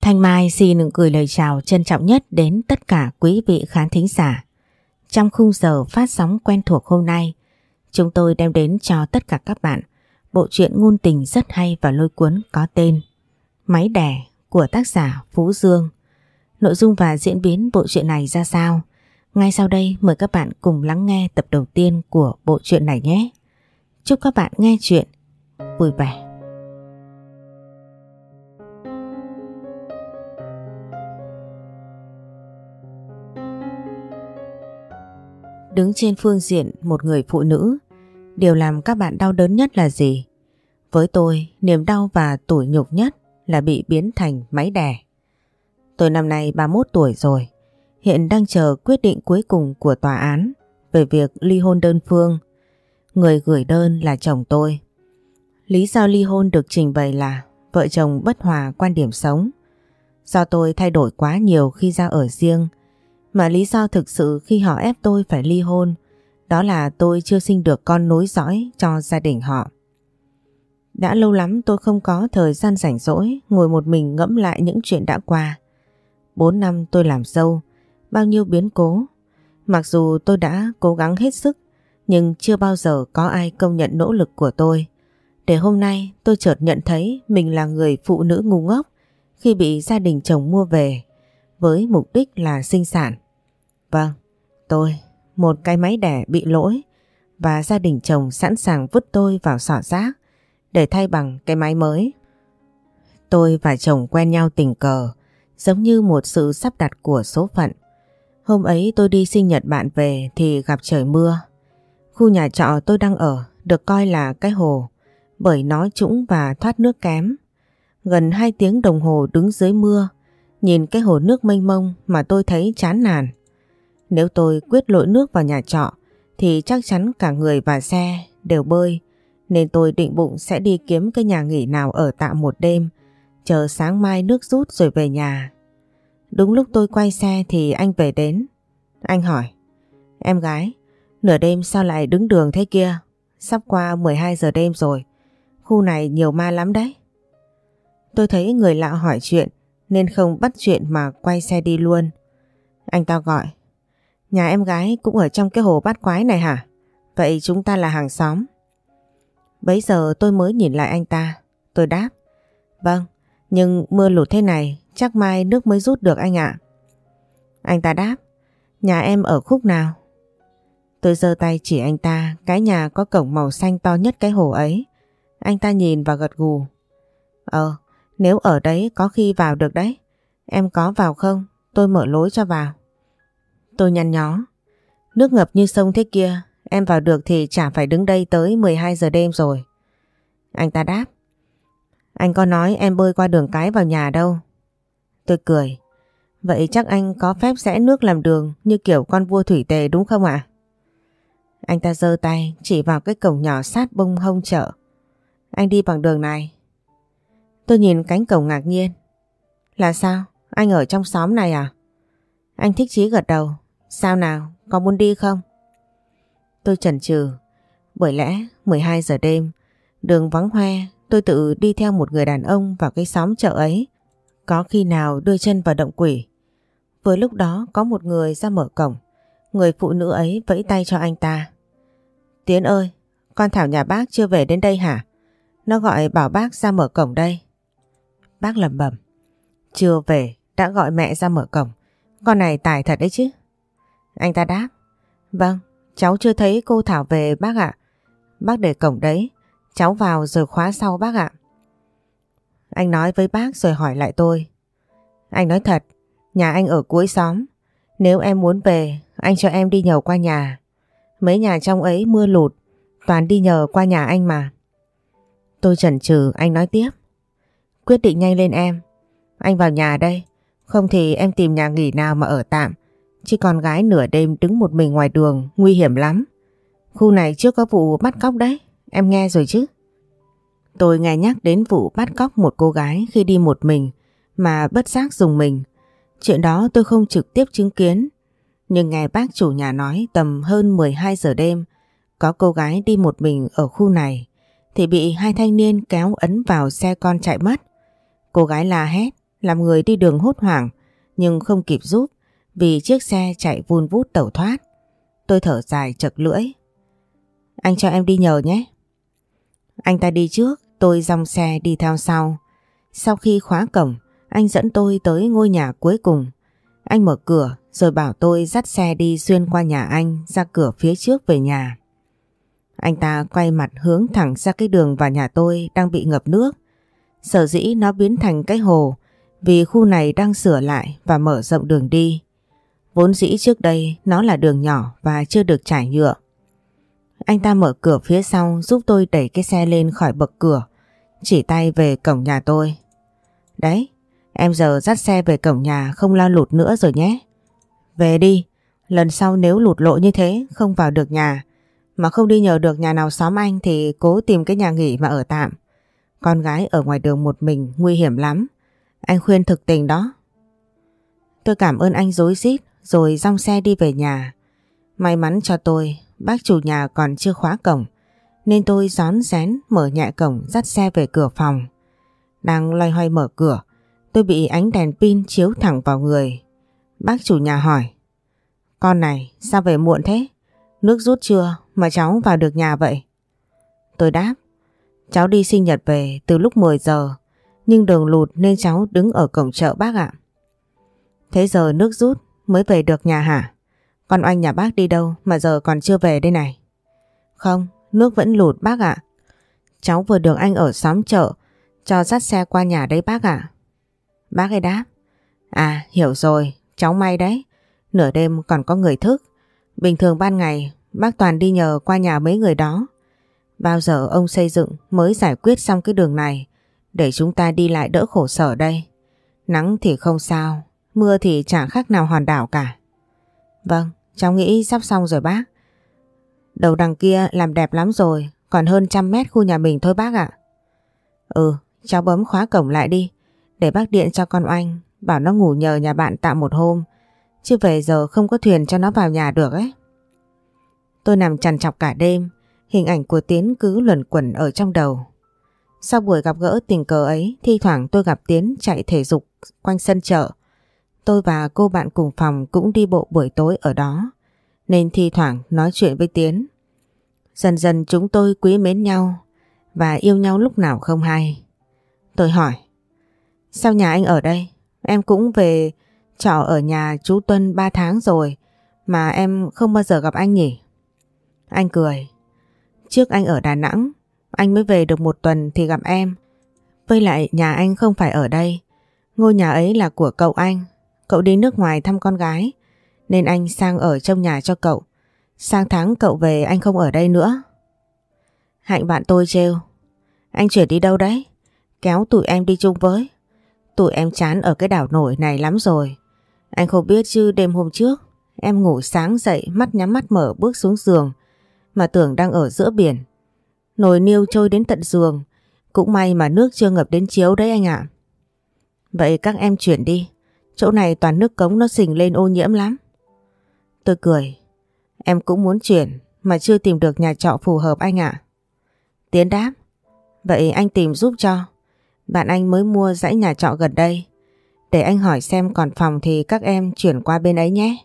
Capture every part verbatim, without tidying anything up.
Thanh Mai xin gửi lời chào trân trọng nhất đến tất cả quý vị khán thính giả. Trong khung giờ phát sóng quen thuộc hôm nay, chúng tôi đem đến cho tất cả các bạn bộ truyện ngôn tình rất hay và lôi cuốn có tên Máy Đẻ của tác giả Phú Dương. Nội dung và diễn biến bộ truyện này ra sao? Ngay sau đây mời các bạn cùng lắng nghe tập đầu tiên của bộ truyện này nhé. Chúc các bạn nghe truyện vui vẻ. Đứng trên phương diện một người phụ nữ, điều làm các bạn đau đớn nhất là gì? Với tôi, niềm đau và tủi nhục nhất là bị biến thành máy đẻ. Tôi năm nay ba mươi mốt tuổi rồi, hiện đang chờ quyết định cuối cùng của tòa án về việc ly hôn đơn phương. Người gửi đơn là chồng tôi. Lý do ly hôn được trình bày là vợ chồng bất hòa quan điểm sống. Do tôi thay đổi quá nhiều khi ra ở riêng, mà lý do thực sự khi họ ép tôi phải ly hôn đó là tôi chưa sinh được con nối dõi cho gia đình họ. Đã lâu lắm tôi không có thời gian rảnh rỗi ngồi một mình ngẫm lại những chuyện đã qua. Bốn năm tôi làm dâu, bao nhiêu biến cố. Mặc dù tôi đã cố gắng hết sức, nhưng chưa bao giờ có ai công nhận nỗ lực của tôi. Để hôm nay tôi chợt nhận thấy mình là người phụ nữ ngu ngốc khi bị gia đình chồng mua về với mục đích là sinh sản. Vâng, tôi, một cái máy đẻ bị lỗi và gia đình chồng sẵn sàng vứt tôi vào sọ rác để thay bằng cái máy mới. Tôi và chồng quen nhau tình cờ, giống như một sự sắp đặt của số phận. Hôm ấy tôi đi sinh nhật bạn về thì gặp trời mưa. Khu nhà trọ tôi đang ở được coi là cái hồ bởi nó trũng và thoát nước kém. Gần hai tiếng đồng hồ đứng dưới mưa, nhìn cái hồ nước mênh mông mà tôi thấy chán nản. Nếu tôi quyết lội nước vào nhà trọ thì chắc chắn cả người và xe đều bơi, nên tôi định bụng sẽ đi kiếm cái nhà nghỉ nào ở tạm một đêm, chờ sáng mai nước rút rồi về nhà. Đúng lúc tôi quay xe thì anh về đến. Anh hỏi: "Em gái, nửa đêm sao lại đứng đường thế kia? Sắp qua mười hai giờ đêm rồi, khu này nhiều ma lắm đấy." Tôi thấy người lạ hỏi chuyện nên không bắt chuyện mà quay xe đi luôn. Anh ta gọi: "Nhà em gái cũng ở trong cái hồ bát quái này hả? Vậy chúng ta là hàng xóm." Bấy giờ tôi mới nhìn lại anh ta. Tôi đáp: "Vâng, nhưng mưa lụt thế này chắc mai nước mới rút được anh ạ." Anh ta đáp: "Nhà em ở khúc nào?" Tôi giơ tay chỉ anh ta cái nhà có cổng màu xanh to nhất cái hồ ấy. Anh ta nhìn và gật gù: "Ờ, nếu ở đấy có khi vào được đấy. Em có vào không? Tôi mở lối cho vào." Tôi nhăn nhó: "Nước ngập như sông thế kia, em vào được thì chả phải đứng đây tới mười hai giờ đêm rồi." Anh ta đáp: "Anh có nói em bơi qua đường cái vào nhà đâu." Tôi cười: "Vậy chắc anh có phép rẽ nước làm đường như kiểu con vua thủy tề đúng không ạ?" Anh ta giơ tay chỉ vào cái cổng nhỏ sát bông hông chợ: "Anh đi bằng đường này." Tôi nhìn cánh cổng ngạc nhiên: "Là sao? Anh ở trong xóm này à?" Anh thích chí gật đầu: "Sao nào, có muốn đi không?" Tôi chần chừ, bởi lẽ mười hai giờ đêm, đường vắng hoe, tôi tự đi theo một người đàn ông vào cái xóm chợ ấy, có khi nào đưa chân vào động quỷ. Vừa lúc đó có một người ra mở cổng. Người phụ nữ ấy vẫy tay cho anh ta: "Tiến ơi, con Thảo nhà bác chưa về đến đây hả? Nó gọi bảo bác ra mở cổng đây." Bác lẩm bẩm: "Chưa về đã gọi mẹ ra mở cổng, con này tài thật đấy chứ." Anh ta đáp: "Vâng, cháu chưa thấy cô Thảo về bác ạ. Bác để cổng đấy, cháu vào rồi khóa sau bác ạ." Anh nói với bác rồi hỏi lại tôi: "Anh nói thật, nhà anh ở cuối xóm. Nếu em muốn về, anh cho em đi nhờ qua nhà. Mấy nhà trong ấy mưa lụt, toàn đi nhờ qua nhà anh mà." Tôi chần chừ, anh nói tiếp: "Quyết định nhanh lên em. Anh vào nhà đây, không thì em tìm nhà nghỉ nào mà ở tạm. Chứ con gái nửa đêm đứng một mình ngoài đường nguy hiểm lắm. Khu này trước có vụ bắt cóc đấy, em nghe rồi chứ?" Tôi nghe nhắc đến vụ bắt cóc một cô gái khi đi một mình mà bất giác rùng mình. Chuyện đó tôi không trực tiếp chứng kiến, nhưng nghe bác chủ nhà nói tầm hơn mười hai giờ đêm có cô gái đi một mình ở khu này thì bị hai thanh niên kéo ấn vào xe con chạy mất. Cô gái la hét, làm người đi đường hốt hoảng nhưng không kịp giúp vì chiếc xe chạy vun vút tẩu thoát. Tôi thở dài chật lưỡi. Anh cho em đi nhờ nhé. Anh ta đi trước, tôi dòng xe đi theo sau. Sau khi khóa cổng, anh dẫn tôi tới ngôi nhà cuối cùng. Anh mở cửa rồi bảo tôi dắt xe đi xuyên qua nhà anh ra cửa phía trước về nhà. Anh ta quay mặt hướng thẳng ra cái đường vào nhà tôi đang bị ngập nước. Sở dĩ nó biến thành cái hồ vì khu này đang sửa lại và mở rộng đường đi. Vốn dĩ trước đây nó là đường nhỏ và chưa được trải nhựa. Anh ta mở cửa phía sau giúp tôi đẩy cái xe lên khỏi bậc cửa, chỉ tay về cổng nhà tôi. Đấy, em giờ dắt xe về cổng nhà không lo lụt nữa rồi nhé. Về đi, lần sau nếu lụt lội như thế không vào được nhà, mà không đi nhờ được nhà nào xóm anh thì cố tìm cái nhà nghỉ mà ở tạm. Con gái ở ngoài đường một mình nguy hiểm lắm. Anh khuyên thực tình đó. Tôi cảm ơn anh rối rít rồi dong xe đi về nhà. May mắn cho tôi, bác chủ nhà còn chưa khóa cổng, nên tôi rón rén mở nhẹ cổng dắt xe về cửa phòng. Đang loay hoay mở cửa, tôi bị ánh đèn pin chiếu thẳng vào người. Bác chủ nhà hỏi: Con này sao về muộn thế? Nước rút chưa mà cháu vào được nhà vậy? Tôi đáp: Cháu đi sinh nhật về từ lúc mười giờ, nhưng đường lụt nên cháu đứng ở cổng chợ bác ạ. Thế giờ nước rút mới về được nhà hả? Con oanh nhà bác đi đâu mà giờ còn chưa về đây này? Không, nước vẫn lụt bác ạ. Cháu vừa được anh ở xóm chợ cho dắt xe qua nhà đấy bác ạ. Bác ấy đáp: À, hiểu rồi, cháu may đấy. Nửa đêm còn có người thức. Bình thường ban ngày bác toàn đi nhờ qua nhà mấy người đó. Bao giờ ông xây dựng mới giải quyết xong cái đường này để chúng ta đi lại đỡ khổ sở đây. Nắng thì không sao, mưa thì chẳng khác nào hòn đảo cả. Vâng, cháu nghĩ sắp xong rồi bác. Đầu đằng kia làm đẹp lắm rồi, còn hơn trăm mét khu nhà mình thôi bác ạ. Ừ, cháu bấm khóa cổng lại đi, để bác điện cho con oanh, bảo nó ngủ nhờ nhà bạn tạm một hôm, chứ về giờ không có thuyền cho nó vào nhà được ấy. Tôi nằm trằn trọc cả đêm, hình ảnh của Tiến cứ luẩn quẩn ở trong đầu. Sau buổi gặp gỡ tình cờ ấy, thi thoảng tôi gặp Tiến chạy thể dục quanh sân chợ. Tôi và cô bạn cùng phòng cũng đi bộ buổi tối ở đó, nên thi thoảng nói chuyện với Tiến. Dần dần chúng tôi quý mến nhau và yêu nhau lúc nào không hay. Tôi hỏi: Sao nhà anh ở đây? Em cũng về trọ ở nhà chú Tuân ba tháng rồi mà em không bao giờ gặp anh nhỉ? Anh cười: Trước anh ở Đà Nẵng, anh mới về được một tuần thì gặp em. Với lại nhà anh không phải ở đây, ngôi nhà ấy là của cậu anh. Cậu đi nước ngoài thăm con gái nên anh sang ở trong nhà cho cậu. Sang tháng cậu về anh không ở đây nữa. Hạnh bạn tôi trêu: Anh chuyển đi đâu đấy? Kéo tụi em đi chung với. Tụi em chán ở cái đảo nổi này lắm rồi. Anh không biết chứ đêm hôm trước em ngủ sáng dậy mắt nhắm mắt mở bước xuống giường mà tưởng đang ở giữa biển. Nồi niêu trôi đến tận giường. Cũng may mà nước chưa ngập đến chiếu đấy anh ạ. Vậy các em chuyển đi, chỗ này toàn nước cống nó xình lên ô nhiễm lắm. Tôi cười: Em cũng muốn chuyển mà chưa tìm được nhà trọ phù hợp anh ạ. Tiến đáp: Vậy anh tìm giúp cho. Bạn anh mới mua dãy nhà trọ gần đây. Để anh hỏi xem còn phòng thì các em chuyển qua bên ấy nhé.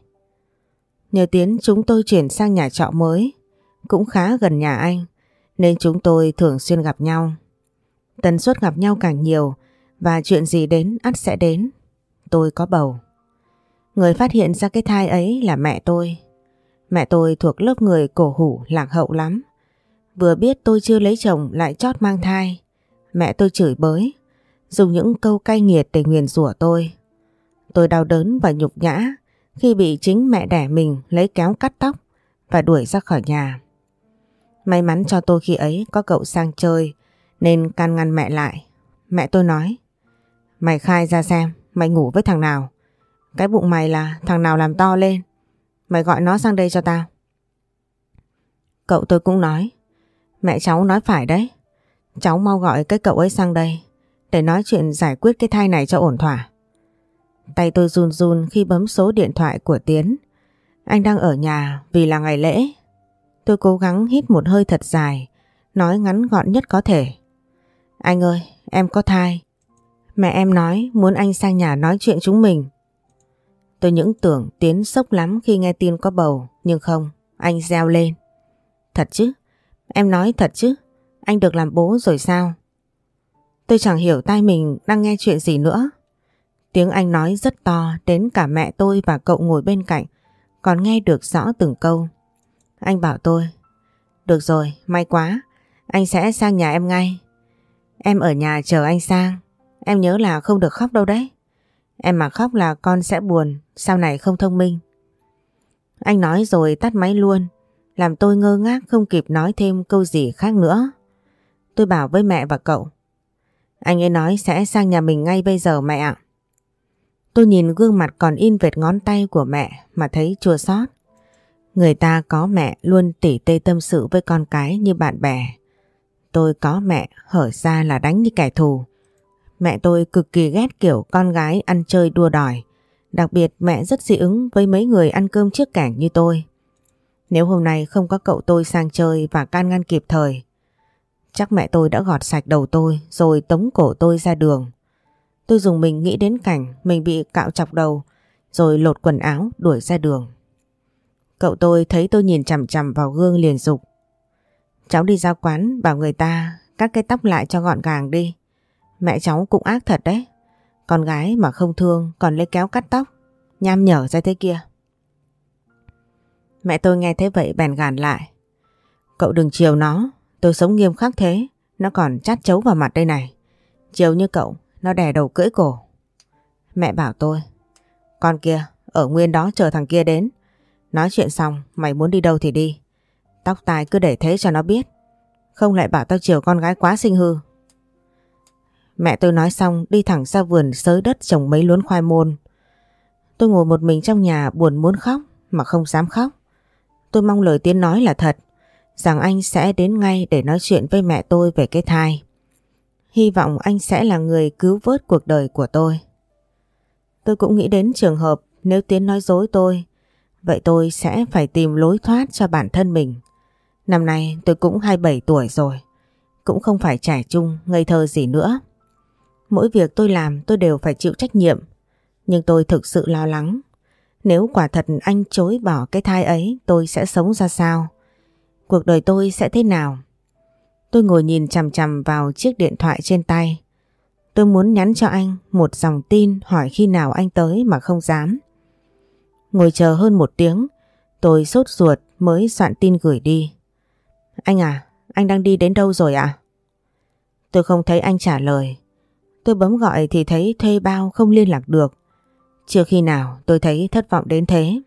Nhờ Tiến chúng tôi chuyển sang nhà trọ mới, cũng khá gần nhà anh, nên chúng tôi thường xuyên gặp nhau. Tần suất gặp nhau càng nhiều và chuyện gì đến ắt sẽ đến. Tôi có bầu. Người phát hiện ra cái thai ấy là mẹ tôi. Mẹ tôi thuộc lớp người cổ hủ lạc hậu lắm. Vừa biết tôi chưa lấy chồng lại chót mang thai, mẹ tôi chửi bới, dùng những câu cay nghiệt để nguyền rủa tôi. Tôi đau đớn và nhục nhã khi bị chính mẹ đẻ mình lấy kéo cắt tóc và đuổi ra khỏi nhà. May mắn cho tôi khi ấy có cậu sang chơi nên can ngăn mẹ lại. Mẹ tôi nói: Mày khai ra xem mày ngủ với thằng nào. Cái bụng mày là thằng nào làm to lên. Mày gọi nó sang đây cho tao. Cậu tôi cũng nói: Mẹ cháu nói phải đấy. Cháu mau gọi cái cậu ấy sang đây để nói chuyện giải quyết cái thai này cho ổn thỏa. Tay tôi run run khi bấm số điện thoại của Tiến. Anh đang ở nhà vì là ngày lễ. Tôi cố gắng hít một hơi thật dài, nói ngắn gọn nhất có thể: Anh ơi, em có thai. Mẹ em nói muốn anh sang nhà nói chuyện chúng mình. Tôi những tưởng Tiến sốc lắm khi nghe tin có bầu, nhưng không, anh reo lên. Thật chứ? Em nói thật chứ? Anh được làm bố rồi sao? Tôi chẳng hiểu tai mình đang nghe chuyện gì nữa. Tiếng anh nói rất to đến cả mẹ tôi và cậu ngồi bên cạnh còn nghe được rõ từng câu. Anh bảo tôi, được rồi, may quá, anh sẽ sang nhà em ngay. Em ở nhà chờ anh sang, em nhớ là không được khóc đâu đấy. Em mà khóc là con sẽ buồn, sau này không thông minh. Anh nói rồi tắt máy luôn, làm tôi ngơ ngác không kịp nói thêm câu gì khác nữa. Tôi bảo với mẹ và cậu, anh ấy nói sẽ sang nhà mình ngay bây giờ mẹ ạ. Tôi nhìn gương mặt còn in vệt ngón tay của mẹ mà thấy chua xót. Người ta có mẹ luôn tỉ tê tâm sự với con cái như bạn bè. Tôi có mẹ hở ra là đánh như kẻ thù. Mẹ tôi cực kỳ ghét kiểu con gái ăn chơi đua đòi. Đặc biệt mẹ rất dị ứng với mấy người ăn cơm trước cảnh như tôi. Nếu hôm nay không có cậu tôi sang chơi và can ngăn kịp thời, chắc mẹ tôi đã gọt sạch đầu tôi rồi tống cổ tôi ra đường. Tôi dùng mình nghĩ đến cảnh mình bị cạo chọc đầu rồi lột quần áo đuổi ra đường. Cậu tôi thấy tôi nhìn chằm chằm vào gương liền dục. Cháu đi ra quán bảo người ta cắt cái tóc lại cho gọn gàng đi. Mẹ cháu cũng ác thật đấy. Con gái mà không thương còn lấy kéo cắt tóc, nham nhở ra thế kia. Mẹ tôi nghe thế vậy bèn gàn lại. Cậu đừng chiều nó, tôi sống nghiêm khắc thế, nó còn chát chấu vào mặt đây này. Chiều như cậu, nó đè đầu cưỡi cổ. Mẹ bảo tôi, con kia, ở nguyên đó chờ thằng kia đến. Nói chuyện xong, mày muốn đi đâu thì đi. Tóc tai cứ để thế cho nó biết. Không lại bảo tao chiều con gái quá xinh hư. Mẹ tôi nói xong đi thẳng ra vườn xới đất trồng mấy luống khoai môn. Tôi ngồi một mình trong nhà buồn muốn khóc mà không dám khóc. Tôi mong lời Tiến nói là thật, rằng anh sẽ đến ngay để nói chuyện với mẹ tôi về cái thai. Hy vọng anh sẽ là người cứu vớt cuộc đời của tôi. Tôi cũng nghĩ đến trường hợp nếu Tiến nói dối tôi, vậy tôi sẽ phải tìm lối thoát cho bản thân mình. Năm nay tôi cũng hai mươi bảy tuổi rồi, cũng không phải trẻ trung, ngây thơ gì nữa. Mỗi việc tôi làm tôi đều phải chịu trách nhiệm. Nhưng tôi thực sự lo lắng. Nếu quả thật anh chối bỏ cái thai ấy, tôi sẽ sống ra sao? Cuộc đời tôi sẽ thế nào? Tôi ngồi nhìn chằm chằm vào chiếc điện thoại trên tay. Tôi muốn nhắn cho anh một dòng tin hỏi khi nào anh tới mà không dám. Ngồi chờ hơn một tiếng, tôi sốt ruột mới soạn tin gửi đi. Anh à, anh đang đi đến đâu rồi ạ? À? Tôi không thấy anh trả lời. Tôi bấm gọi thì thấy thuê bao không liên lạc được. Chưa khi nào tôi thấy thất vọng đến thế.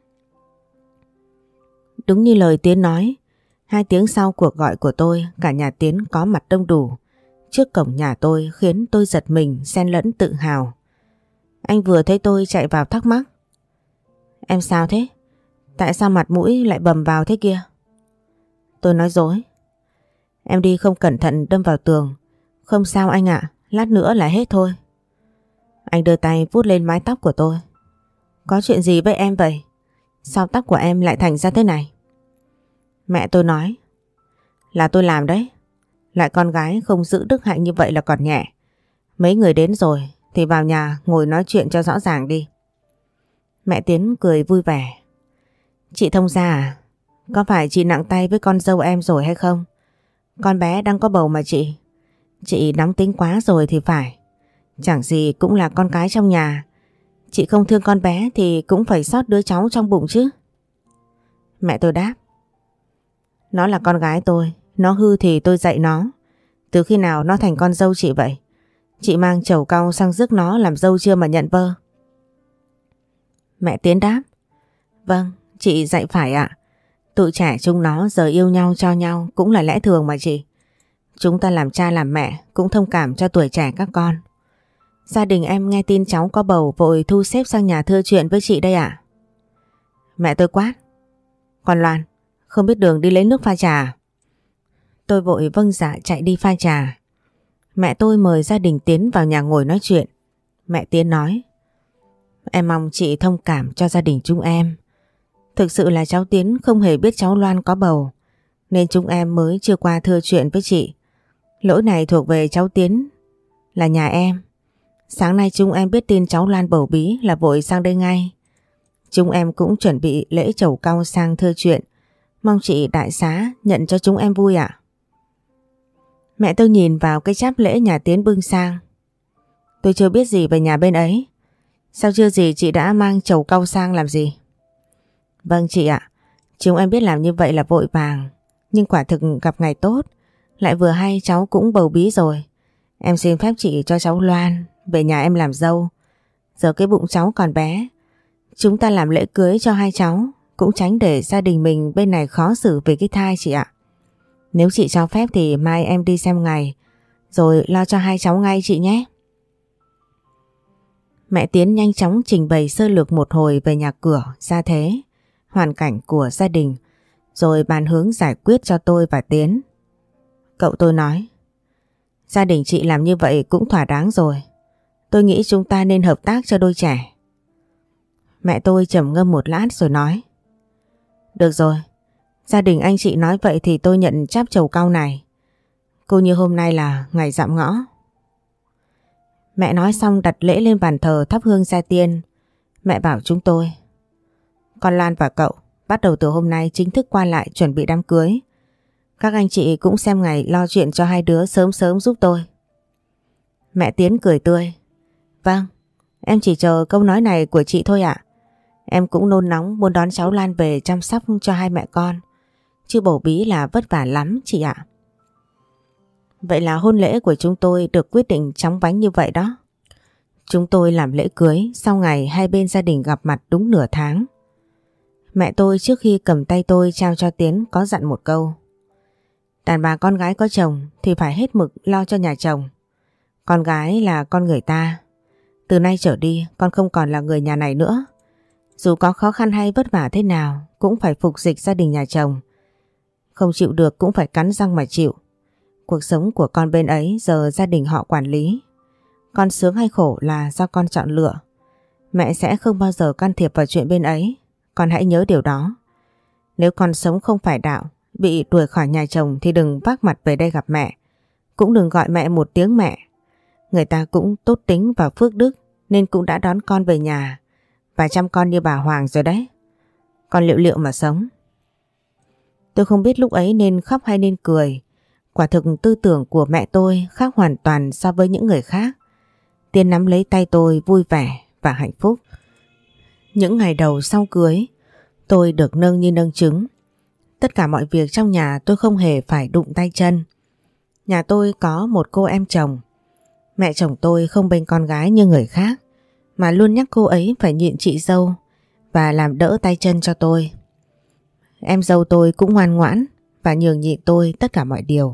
Đúng như lời Tiến nói, hai tiếng sau cuộc gọi của tôi, cả nhà Tiến có mặt đông đủ trước cổng nhà tôi khiến tôi giật mình xen lẫn tự hào. Anh vừa thấy tôi chạy vào thắc mắc. Em sao thế? Tại sao mặt mũi lại bầm vào thế kia? Tôi nói dối. Em đi không cẩn thận đâm vào tường. Không sao anh ạ, lát nữa là hết thôi. Anh đưa tay vuốt lên mái tóc của tôi. Có chuyện gì với em vậy? Sao tóc của em lại thành ra thế này? Mẹ tôi nói. Là tôi làm đấy. Lại con gái không giữ đức hạnh như vậy là còn nhẹ. Mấy người đến rồi thì vào nhà ngồi nói chuyện cho rõ ràng đi. Mẹ Tiến cười vui vẻ. Chị thông gia à? Có phải chị nặng tay với con dâu em rồi hay không? Con bé đang có bầu mà chị. Chị nóng tính quá rồi thì phải. Chẳng gì cũng là con cái trong nhà. Chị không thương con bé thì cũng phải xót đứa cháu trong bụng chứ. Mẹ tôi đáp. Nó là con gái tôi. Nó hư thì tôi dạy nó. Từ khi nào nó thành con dâu chị vậy? Chị mang chầu cau sang rước nó làm dâu chưa mà nhận vơ? Mẹ Tiến đáp. Vâng, chị dạy phải ạ. Tụi trẻ chúng nó giờ yêu nhau cho nhau cũng là lẽ thường mà chị. Chúng ta làm cha làm mẹ cũng thông cảm cho tuổi trẻ các con. Gia đình em nghe tin cháu có bầu vội thu xếp sang nhà thưa chuyện với chị đây ạ. Mẹ tôi quát. Còn Loan, không biết đường đi lấy nước pha trà à? Tôi vội vâng dạ chạy đi pha trà. Mẹ tôi mời gia đình Tiến vào nhà ngồi nói chuyện. Mẹ Tiến nói. Em mong chị thông cảm cho gia đình chúng em. Thực sự là cháu Tiến không hề biết cháu Loan có bầu, nên chúng em mới chưa qua thưa chuyện với chị. Lỗi này thuộc về cháu Tiến, là nhà em. Sáng nay chúng em biết tin cháu Loan bầu bí là vội sang đây ngay. Chúng em cũng chuẩn bị lễ trầu cau sang thưa chuyện. Mong chị đại xá nhận cho chúng em vui ạ. Mẹ tôi nhìn vào cái cháp lễ nhà Tiến bưng sang. Tôi chưa biết gì về nhà bên ấy. Sao chưa gì chị đã mang trầu cau sang làm gì? Vâng chị ạ. Chúng em biết làm như vậy là vội vàng. Nhưng quả thực gặp ngày tốt. Lại vừa hay cháu cũng bầu bí rồi. Em xin phép chị cho cháu Loan về nhà em làm dâu. Giờ cái bụng cháu còn bé. Chúng ta làm lễ cưới cho hai cháu. Cũng tránh để gia đình mình bên này khó xử về cái thai chị ạ. Nếu chị cho phép thì mai em đi xem ngày. Rồi lo cho hai cháu ngay chị nhé. Mẹ Tiến nhanh chóng trình bày sơ lược một hồi về nhà cửa, gia thế, hoàn cảnh của gia đình. Rồi bàn hướng giải quyết cho tôi và Tiến. Cậu tôi nói. Gia đình chị làm như vậy cũng thỏa đáng rồi. Tôi nghĩ chúng ta nên hợp tác cho đôi trẻ. Mẹ tôi trầm ngâm một lát rồi nói. Được rồi, gia đình anh chị nói vậy thì tôi nhận cháp trầu cau này. Cô như hôm nay là ngày dạm ngõ. Mẹ nói xong đặt lễ lên bàn thờ thắp hương gia tiên. Mẹ bảo chúng tôi. Con Lan và cậu bắt đầu từ hôm nay chính thức qua lại chuẩn bị đám cưới. Các anh chị cũng xem ngày lo chuyện cho hai đứa sớm sớm giúp tôi. Mẹ Tiến cười tươi. Vâng, em chỉ chờ câu nói này của chị thôi ạ. Em cũng nôn nóng muốn đón cháu Lan về chăm sóc cho hai mẹ con. Chứ bầu bí là vất vả lắm chị ạ. Vậy là hôn lễ của chúng tôi được quyết định chóng vánh như vậy đó. Chúng tôi làm lễ cưới sau ngày hai bên gia đình gặp mặt đúng nửa tháng. Mẹ tôi trước khi cầm tay tôi trao cho Tiến có dặn một câu. Đàn bà con gái có chồng thì phải hết mực lo cho nhà chồng. Con gái là con người ta. Từ nay trở đi con không còn là người nhà này nữa. Dù có khó khăn hay vất vả thế nào cũng phải phục dịch gia đình nhà chồng. Không chịu được cũng phải cắn răng mà chịu. Cuộc sống của con bên ấy giờ gia đình họ quản lý. Con sướng hay khổ là do con chọn lựa. Mẹ sẽ không bao giờ can thiệp vào chuyện bên ấy. Con hãy nhớ điều đó. Nếu con sống không phải đạo, bị đuổi khỏi nhà chồng thì đừng vác mặt về đây gặp mẹ. Cũng đừng gọi mẹ một tiếng mẹ. Người ta cũng tốt tính và phước đức nên cũng đã đón con về nhà và chăm con như bà Hoàng rồi đấy. Con liệu liệu mà sống. Tôi không biết lúc ấy nên khóc hay nên cười. Quả thực tư tưởng của mẹ tôi khác hoàn toàn so với những người khác. Tiên nắm lấy tay tôi vui vẻ và hạnh phúc. Những ngày đầu sau cưới, tôi được nâng như nâng trứng. Tất cả mọi việc trong nhà tôi không hề phải đụng tay chân. Nhà tôi có một cô em chồng. Mẹ chồng tôi không bênh con gái như người khác, mà luôn nhắc cô ấy phải nhịn chị dâu và làm đỡ tay chân cho tôi. Em dâu tôi cũng ngoan ngoãn và nhường nhịn tôi tất cả mọi điều.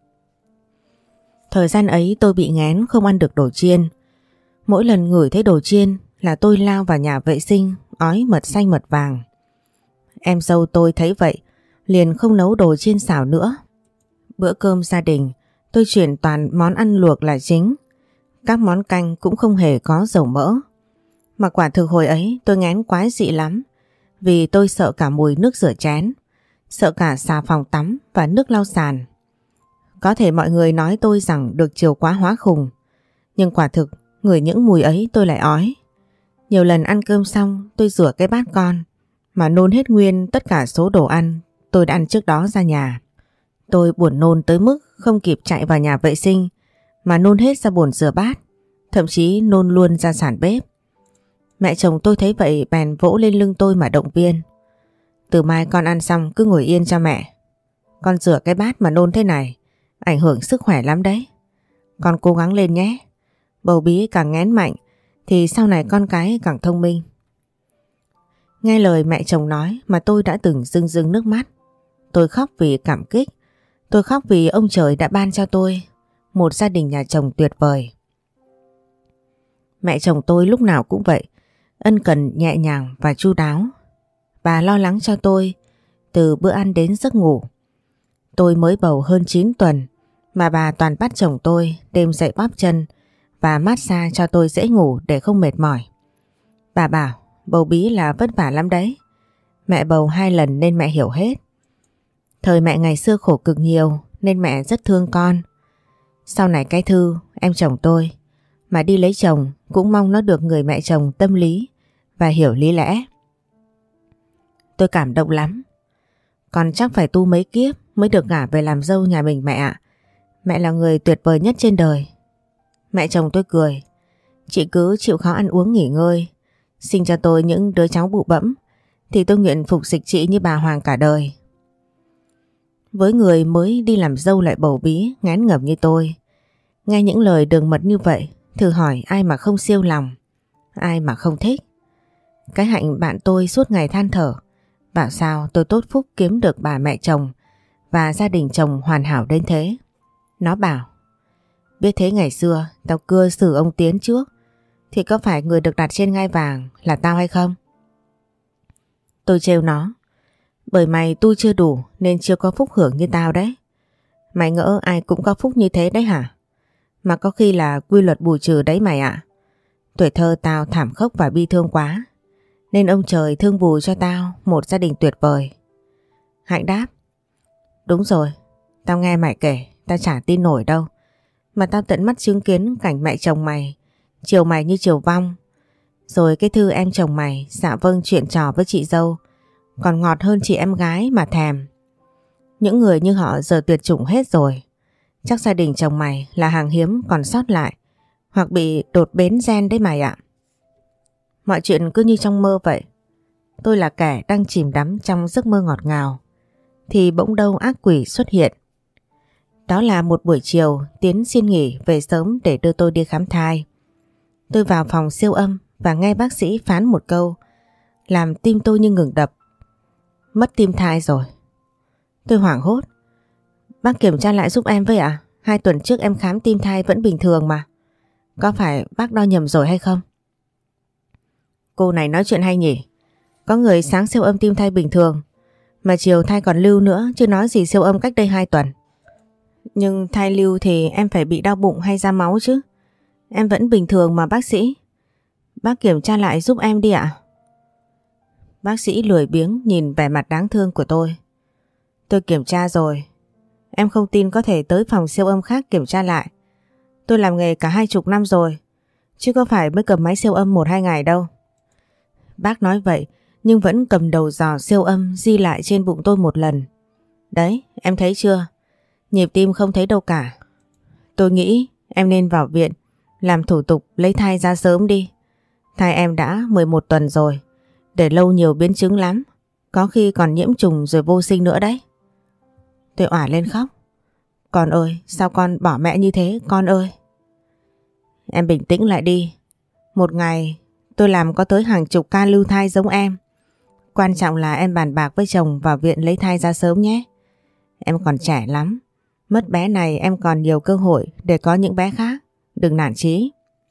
Thời gian ấy tôi bị nghén không ăn được đồ chiên. Mỗi lần ngửi thấy đồ chiên là tôi lao vào nhà vệ sinh ói mật xanh mật vàng. Em dâu tôi thấy vậy liền không nấu đồ chiên xào nữa. Bữa cơm gia đình tôi chuyển toàn món ăn luộc là chính. Các món canh cũng không hề có dầu mỡ. Mà quả thực hồi ấy tôi nghén quái dị lắm. Vì tôi sợ cả mùi nước rửa chén, sợ cả xà phòng tắm và nước lau sàn. Có thể mọi người nói tôi rằng được chiều quá hóa khùng. Nhưng quả thực ngửi những mùi ấy tôi lại ói. Nhiều lần ăn cơm xong tôi rửa cái bát con mà nôn hết nguyên tất cả số đồ ăn tôi đã ăn trước đó ra nhà. Tôi buồn nôn tới mức không kịp chạy vào nhà vệ sinh mà nôn hết ra bồn rửa bát, thậm chí nôn luôn ra sàn bếp. Mẹ chồng tôi thấy vậy bèn vỗ lên lưng tôi mà động viên. Từ mai con ăn xong cứ ngồi yên cho mẹ. Con rửa cái bát mà nôn thế này ảnh hưởng sức khỏe lắm đấy. Con cố gắng lên nhé. Bầu bí càng nghén mạnh thì sau này con cái càng thông minh. Nghe lời mẹ chồng nói mà tôi đã từng rưng rưng nước mắt. Tôi khóc vì cảm kích. Tôi khóc vì ông trời đã ban cho tôi một gia đình nhà chồng tuyệt vời. Mẹ chồng tôi lúc nào cũng vậy, ân cần nhẹ nhàng và chu đáo. Bà lo lắng cho tôi từ bữa ăn đến giấc ngủ. Tôi mới bầu hơn chín tuần mà bà toàn bắt chồng tôi đêm dậy bóp chân và massage cho tôi dễ ngủ để không mệt mỏi. Bà bảo bầu bí là vất vả lắm đấy. Mẹ bầu hai lần nên mẹ hiểu hết. Thời mẹ ngày xưa khổ cực nhiều nên mẹ rất thương con. Sau này cái Thư, em chồng tôi, mà đi lấy chồng cũng mong nó được người mẹ chồng tâm lý và hiểu lý lẽ. Tôi cảm động lắm. Còn chắc phải tu mấy kiếp mới được gả về làm dâu nhà mình mẹ ạ. Mẹ là người tuyệt vời nhất trên đời. Mẹ chồng tôi cười. Chị cứ chịu khó ăn uống nghỉ ngơi, sinh cho tôi những đứa cháu bụ bẫm thì tôi nguyện phục dịch chị như bà Hoàng cả đời. Với người mới đi làm dâu lại bầu bí, ngán ngẩm như tôi, nghe những lời đường mật như vậy, thử hỏi ai mà không siêu lòng, ai mà không thích. Cái hạnh bạn tôi suốt ngày than thở, bảo sao tôi tốt phúc kiếm được bà mẹ chồng và gia đình chồng hoàn hảo đến thế. Nó bảo, biết thế ngày xưa tao cưa xử ông Tiến trước, thì có phải người được đặt trên ngai vàng là tao hay không? Tôi trêu nó, bởi mày tu chưa đủ nên chưa có phúc hưởng như tao đấy. Mày ngỡ ai cũng có phúc như thế đấy hả? Mà có khi là quy luật bù trừ đấy mày ạ. Tuổi thơ tao thảm khốc và bi thương quá, nên ông trời thương bù cho tao một gia đình tuyệt vời. Hạnh đáp, đúng rồi, tao nghe mày kể, tao chả tin nổi đâu. Mà tao tận mắt chứng kiến cảnh mẹ chồng mày chiều mày như chiều vong. Rồi cái thư em chồng mày dạ vâng chuyện trò với chị dâu còn ngọt hơn chị em gái mà thèm. Những người như họ giờ tuyệt chủng hết rồi. Chắc gia đình chồng mày là hàng hiếm còn sót lại, hoặc bị đột biến gen đấy mày ạ. Mọi chuyện cứ như trong mơ vậy. Tôi là kẻ đang chìm đắm trong giấc mơ ngọt ngào, thì bỗng đâu ác quỷ xuất hiện. Đó là một buổi chiều Tiến xin nghỉ về sớm để đưa tôi đi khám thai. Tôi vào phòng siêu âm và nghe bác sĩ phán một câu làm tim tôi như ngừng đập. Mất tim thai rồi. Tôi hoảng hốt. Bác kiểm tra lại giúp em với ạ. Hai tuần trước em khám tim thai vẫn bình thường mà. Có phải bác đo nhầm rồi hay không? Cô này nói chuyện hay nhỉ. Có người sáng siêu âm tim thai bình thường, mà chiều thai còn lưu nữa, chứ nói gì siêu âm cách đây hai tuần. Nhưng thai lưu thì em phải bị đau bụng hay ra máu chứ. Em vẫn bình thường mà bác sĩ. Bác kiểm tra lại giúp em đi ạ. Bác sĩ lười biếng nhìn vẻ mặt đáng thương của tôi. Tôi kiểm tra rồi. Em không tin có thể tới phòng siêu âm khác kiểm tra lại. Tôi làm nghề cả hai chục năm rồi, chứ có phải mới cầm máy siêu âm một hai ngày đâu. Bác nói vậy nhưng vẫn cầm đầu dò siêu âm ghi lại trên bụng tôi một lần. Đấy, em thấy chưa? Nhịp tim không thấy đâu cả. Tôi nghĩ em nên vào viện làm thủ tục lấy thai ra sớm đi. Thai em đã mười một tuần rồi, để lâu nhiều biến chứng lắm, có khi còn nhiễm trùng rồi vô sinh nữa đấy. Tôi òa lên khóc. Con ơi, sao con bỏ mẹ như thế con ơi? Em bình tĩnh lại đi. Một ngày tôi làm có tới hàng chục ca lưu thai giống em. Quan trọng là em bàn bạc với chồng vào viện lấy thai ra sớm nhé. Em còn trẻ lắm, mất bé này em còn nhiều cơ hội để có những bé khác. Đừng nản chí.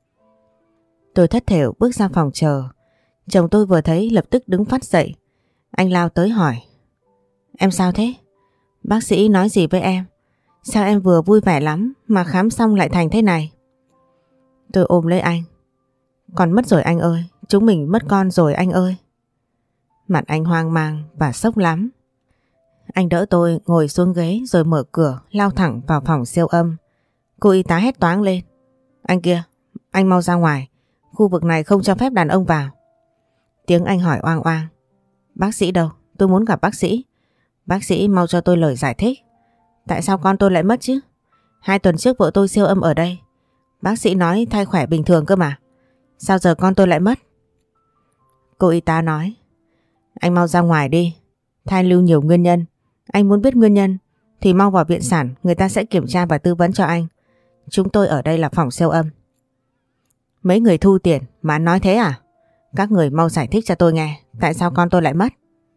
Tôi thất thểu bước ra phòng chờ. Chồng tôi vừa thấy lập tức đứng phát dậy. Anh lao tới hỏi, em sao thế? Bác sĩ nói gì với em? Sao em vừa vui vẻ lắm mà khám xong lại thành thế này? Tôi ôm lấy anh. Con mất rồi anh ơi, chúng mình mất con rồi anh ơi. Mặt anh hoang mang và sốc lắm. Anh đỡ tôi ngồi xuống ghế rồi mở cửa lao thẳng vào phòng siêu âm. Cô y tá hét toáng lên. Anh kia, anh mau ra ngoài. Khu vực này không cho phép đàn ông vào. Tiếng anh hỏi oang oang. Bác sĩ đâu? Tôi muốn gặp bác sĩ. Bác sĩ mau cho tôi lời giải thích. Tại sao con tôi lại mất chứ? Hai tuần trước vợ tôi siêu âm ở đây. Bác sĩ nói thai khỏe bình thường cơ mà. Sao giờ con tôi lại mất? Cô y tá nói. Anh mau ra ngoài đi. Thai lưu nhiều nguyên nhân. Anh muốn biết nguyên nhân thì mau vào viện sản, người ta sẽ kiểm tra và tư vấn cho anh. Chúng tôi ở đây là phòng siêu âm. Mấy người thu tiền mà nói thế à? Các người mau giải thích cho tôi nghe, tại sao con tôi lại mất?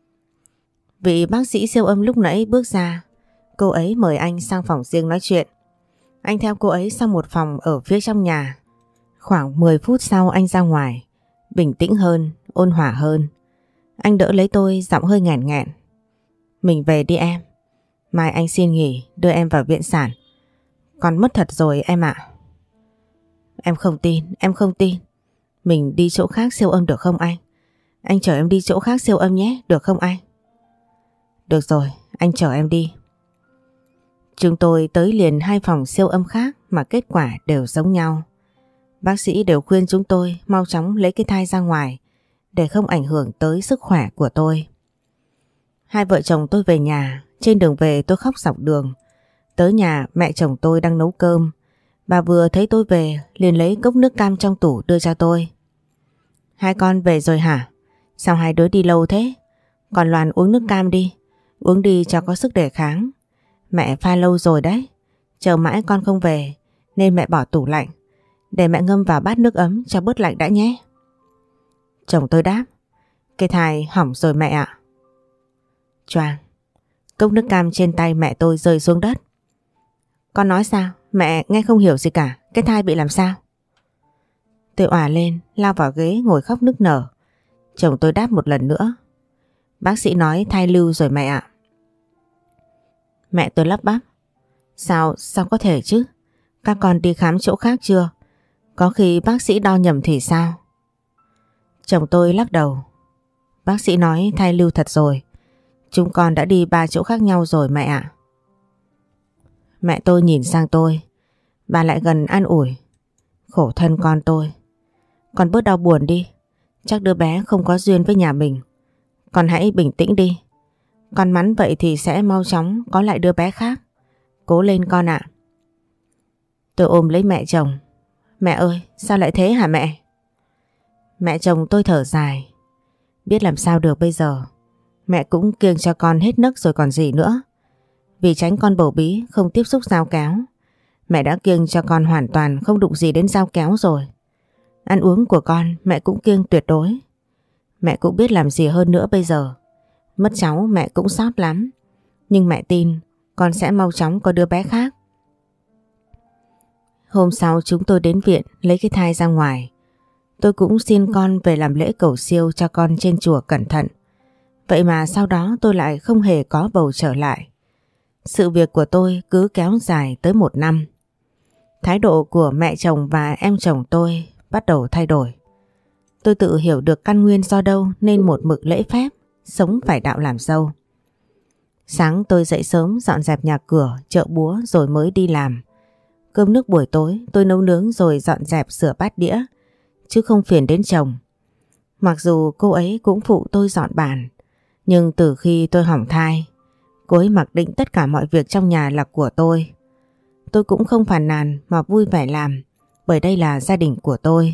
Vị bác sĩ siêu âm lúc nãy bước ra. Cô ấy mời anh sang phòng riêng nói chuyện. Anh theo cô ấy sang một phòng ở phía trong nhà. Khoảng mười phút sau anh ra ngoài, bình tĩnh hơn, ôn hòa hơn. Anh đỡ lấy tôi, giọng hơi nghẹn nghẹn. Mình về đi em. Mai anh xin nghỉ đưa em vào viện sản. Con mất thật rồi em ạ. Em không tin, em không tin. Mình đi chỗ khác siêu âm được không anh? Anh chở em đi chỗ khác siêu âm nhé, được không anh? Được rồi, anh chở em đi. Chúng tôi tới liền hai phòng siêu âm khác mà kết quả đều giống nhau. Bác sĩ đều khuyên chúng tôi mau chóng lấy cái thai ra ngoài để không ảnh hưởng tới sức khỏe của tôi. Hai vợ chồng tôi về nhà, trên đường về tôi khóc dọc đường. Tới nhà mẹ chồng tôi đang nấu cơm. Bà vừa thấy tôi về liền lấy cốc nước cam trong tủ đưa cho tôi. Hai con về rồi hả? Sao hai đứa đi lâu thế? Còn Loan uống nước cam đi, uống đi cho có sức đề kháng. Mẹ pha lâu rồi đấy, chờ mãi con không về nên mẹ bỏ tủ lạnh. Để mẹ ngâm vào bát nước ấm cho bớt lạnh đã nhé. Chồng tôi đáp, cái thai hỏng rồi mẹ ạ. Choàng, cốc nước cam trên tay mẹ tôi rơi xuống đất. Con nói sao? Mẹ nghe không hiểu gì cả, cái thai bị làm sao? Tôi òa lên, lao vào ghế ngồi khóc nức nở. Chồng tôi đáp một lần nữa, bác sĩ nói thai lưu rồi mẹ ạ. Mẹ tôi lắp bắp, Sao, sao có thể chứ? Các con đi khám chỗ khác chưa? Có khi bác sĩ đo nhầm thì sao? Chồng tôi lắc đầu, bác sĩ nói thai lưu thật rồi. Chúng con đã đi ba chỗ khác nhau rồi mẹ ạ. Mẹ tôi nhìn sang tôi, bà lại gần an ủi. Khổ thân con tôi. Con bớt đau buồn đi. Chắc đứa bé không có duyên với nhà mình. Con hãy bình tĩnh đi. Con mắn vậy thì sẽ mau chóng có lại đứa bé khác. Cố lên con ạ. Tôi ôm lấy mẹ chồng. Mẹ ơi, sao lại thế hả mẹ? Mẹ chồng tôi thở dài. Biết làm sao được bây giờ. Mẹ cũng kiêng cho con hết nấc rồi còn gì nữa. Vì tránh con bầu bí không tiếp xúc dao kéo, mẹ đã kiêng cho con hoàn toàn không đụng gì đến dao kéo rồi. Ăn uống của con mẹ cũng kiêng tuyệt đối. Mẹ cũng biết làm gì hơn nữa bây giờ. Mất cháu mẹ cũng xót lắm. Nhưng mẹ tin con sẽ mau chóng có đứa bé khác. Hôm sau chúng tôi đến viện lấy cái thai ra ngoài. Tôi cũng xin con về làm lễ cầu siêu cho con trên chùa cẩn thận. Vậy mà sau đó tôi lại không hề có bầu trở lại. Sự việc của tôi cứ kéo dài tới một năm. Thái độ của mẹ chồng và em chồng tôi bắt đầu thay đổi. Tôi tự hiểu được căn nguyên do đâu nên một mực lễ phép, sống phải đạo làm dâu. Sáng tôi dậy sớm dọn dẹp nhà cửa, chợ búa rồi mới đi làm. Cơm nước buổi tối tôi nấu nướng rồi dọn dẹp sửa bát đĩa, chứ không phiền đến chồng. Mặc dù cô ấy cũng phụ tôi dọn bàn, nhưng từ khi tôi hỏng thai, cô ấy mặc định tất cả mọi việc trong nhà là của tôi. Tôi cũng không phàn nàn mà vui vẻ làm, bởi đây là gia đình của tôi.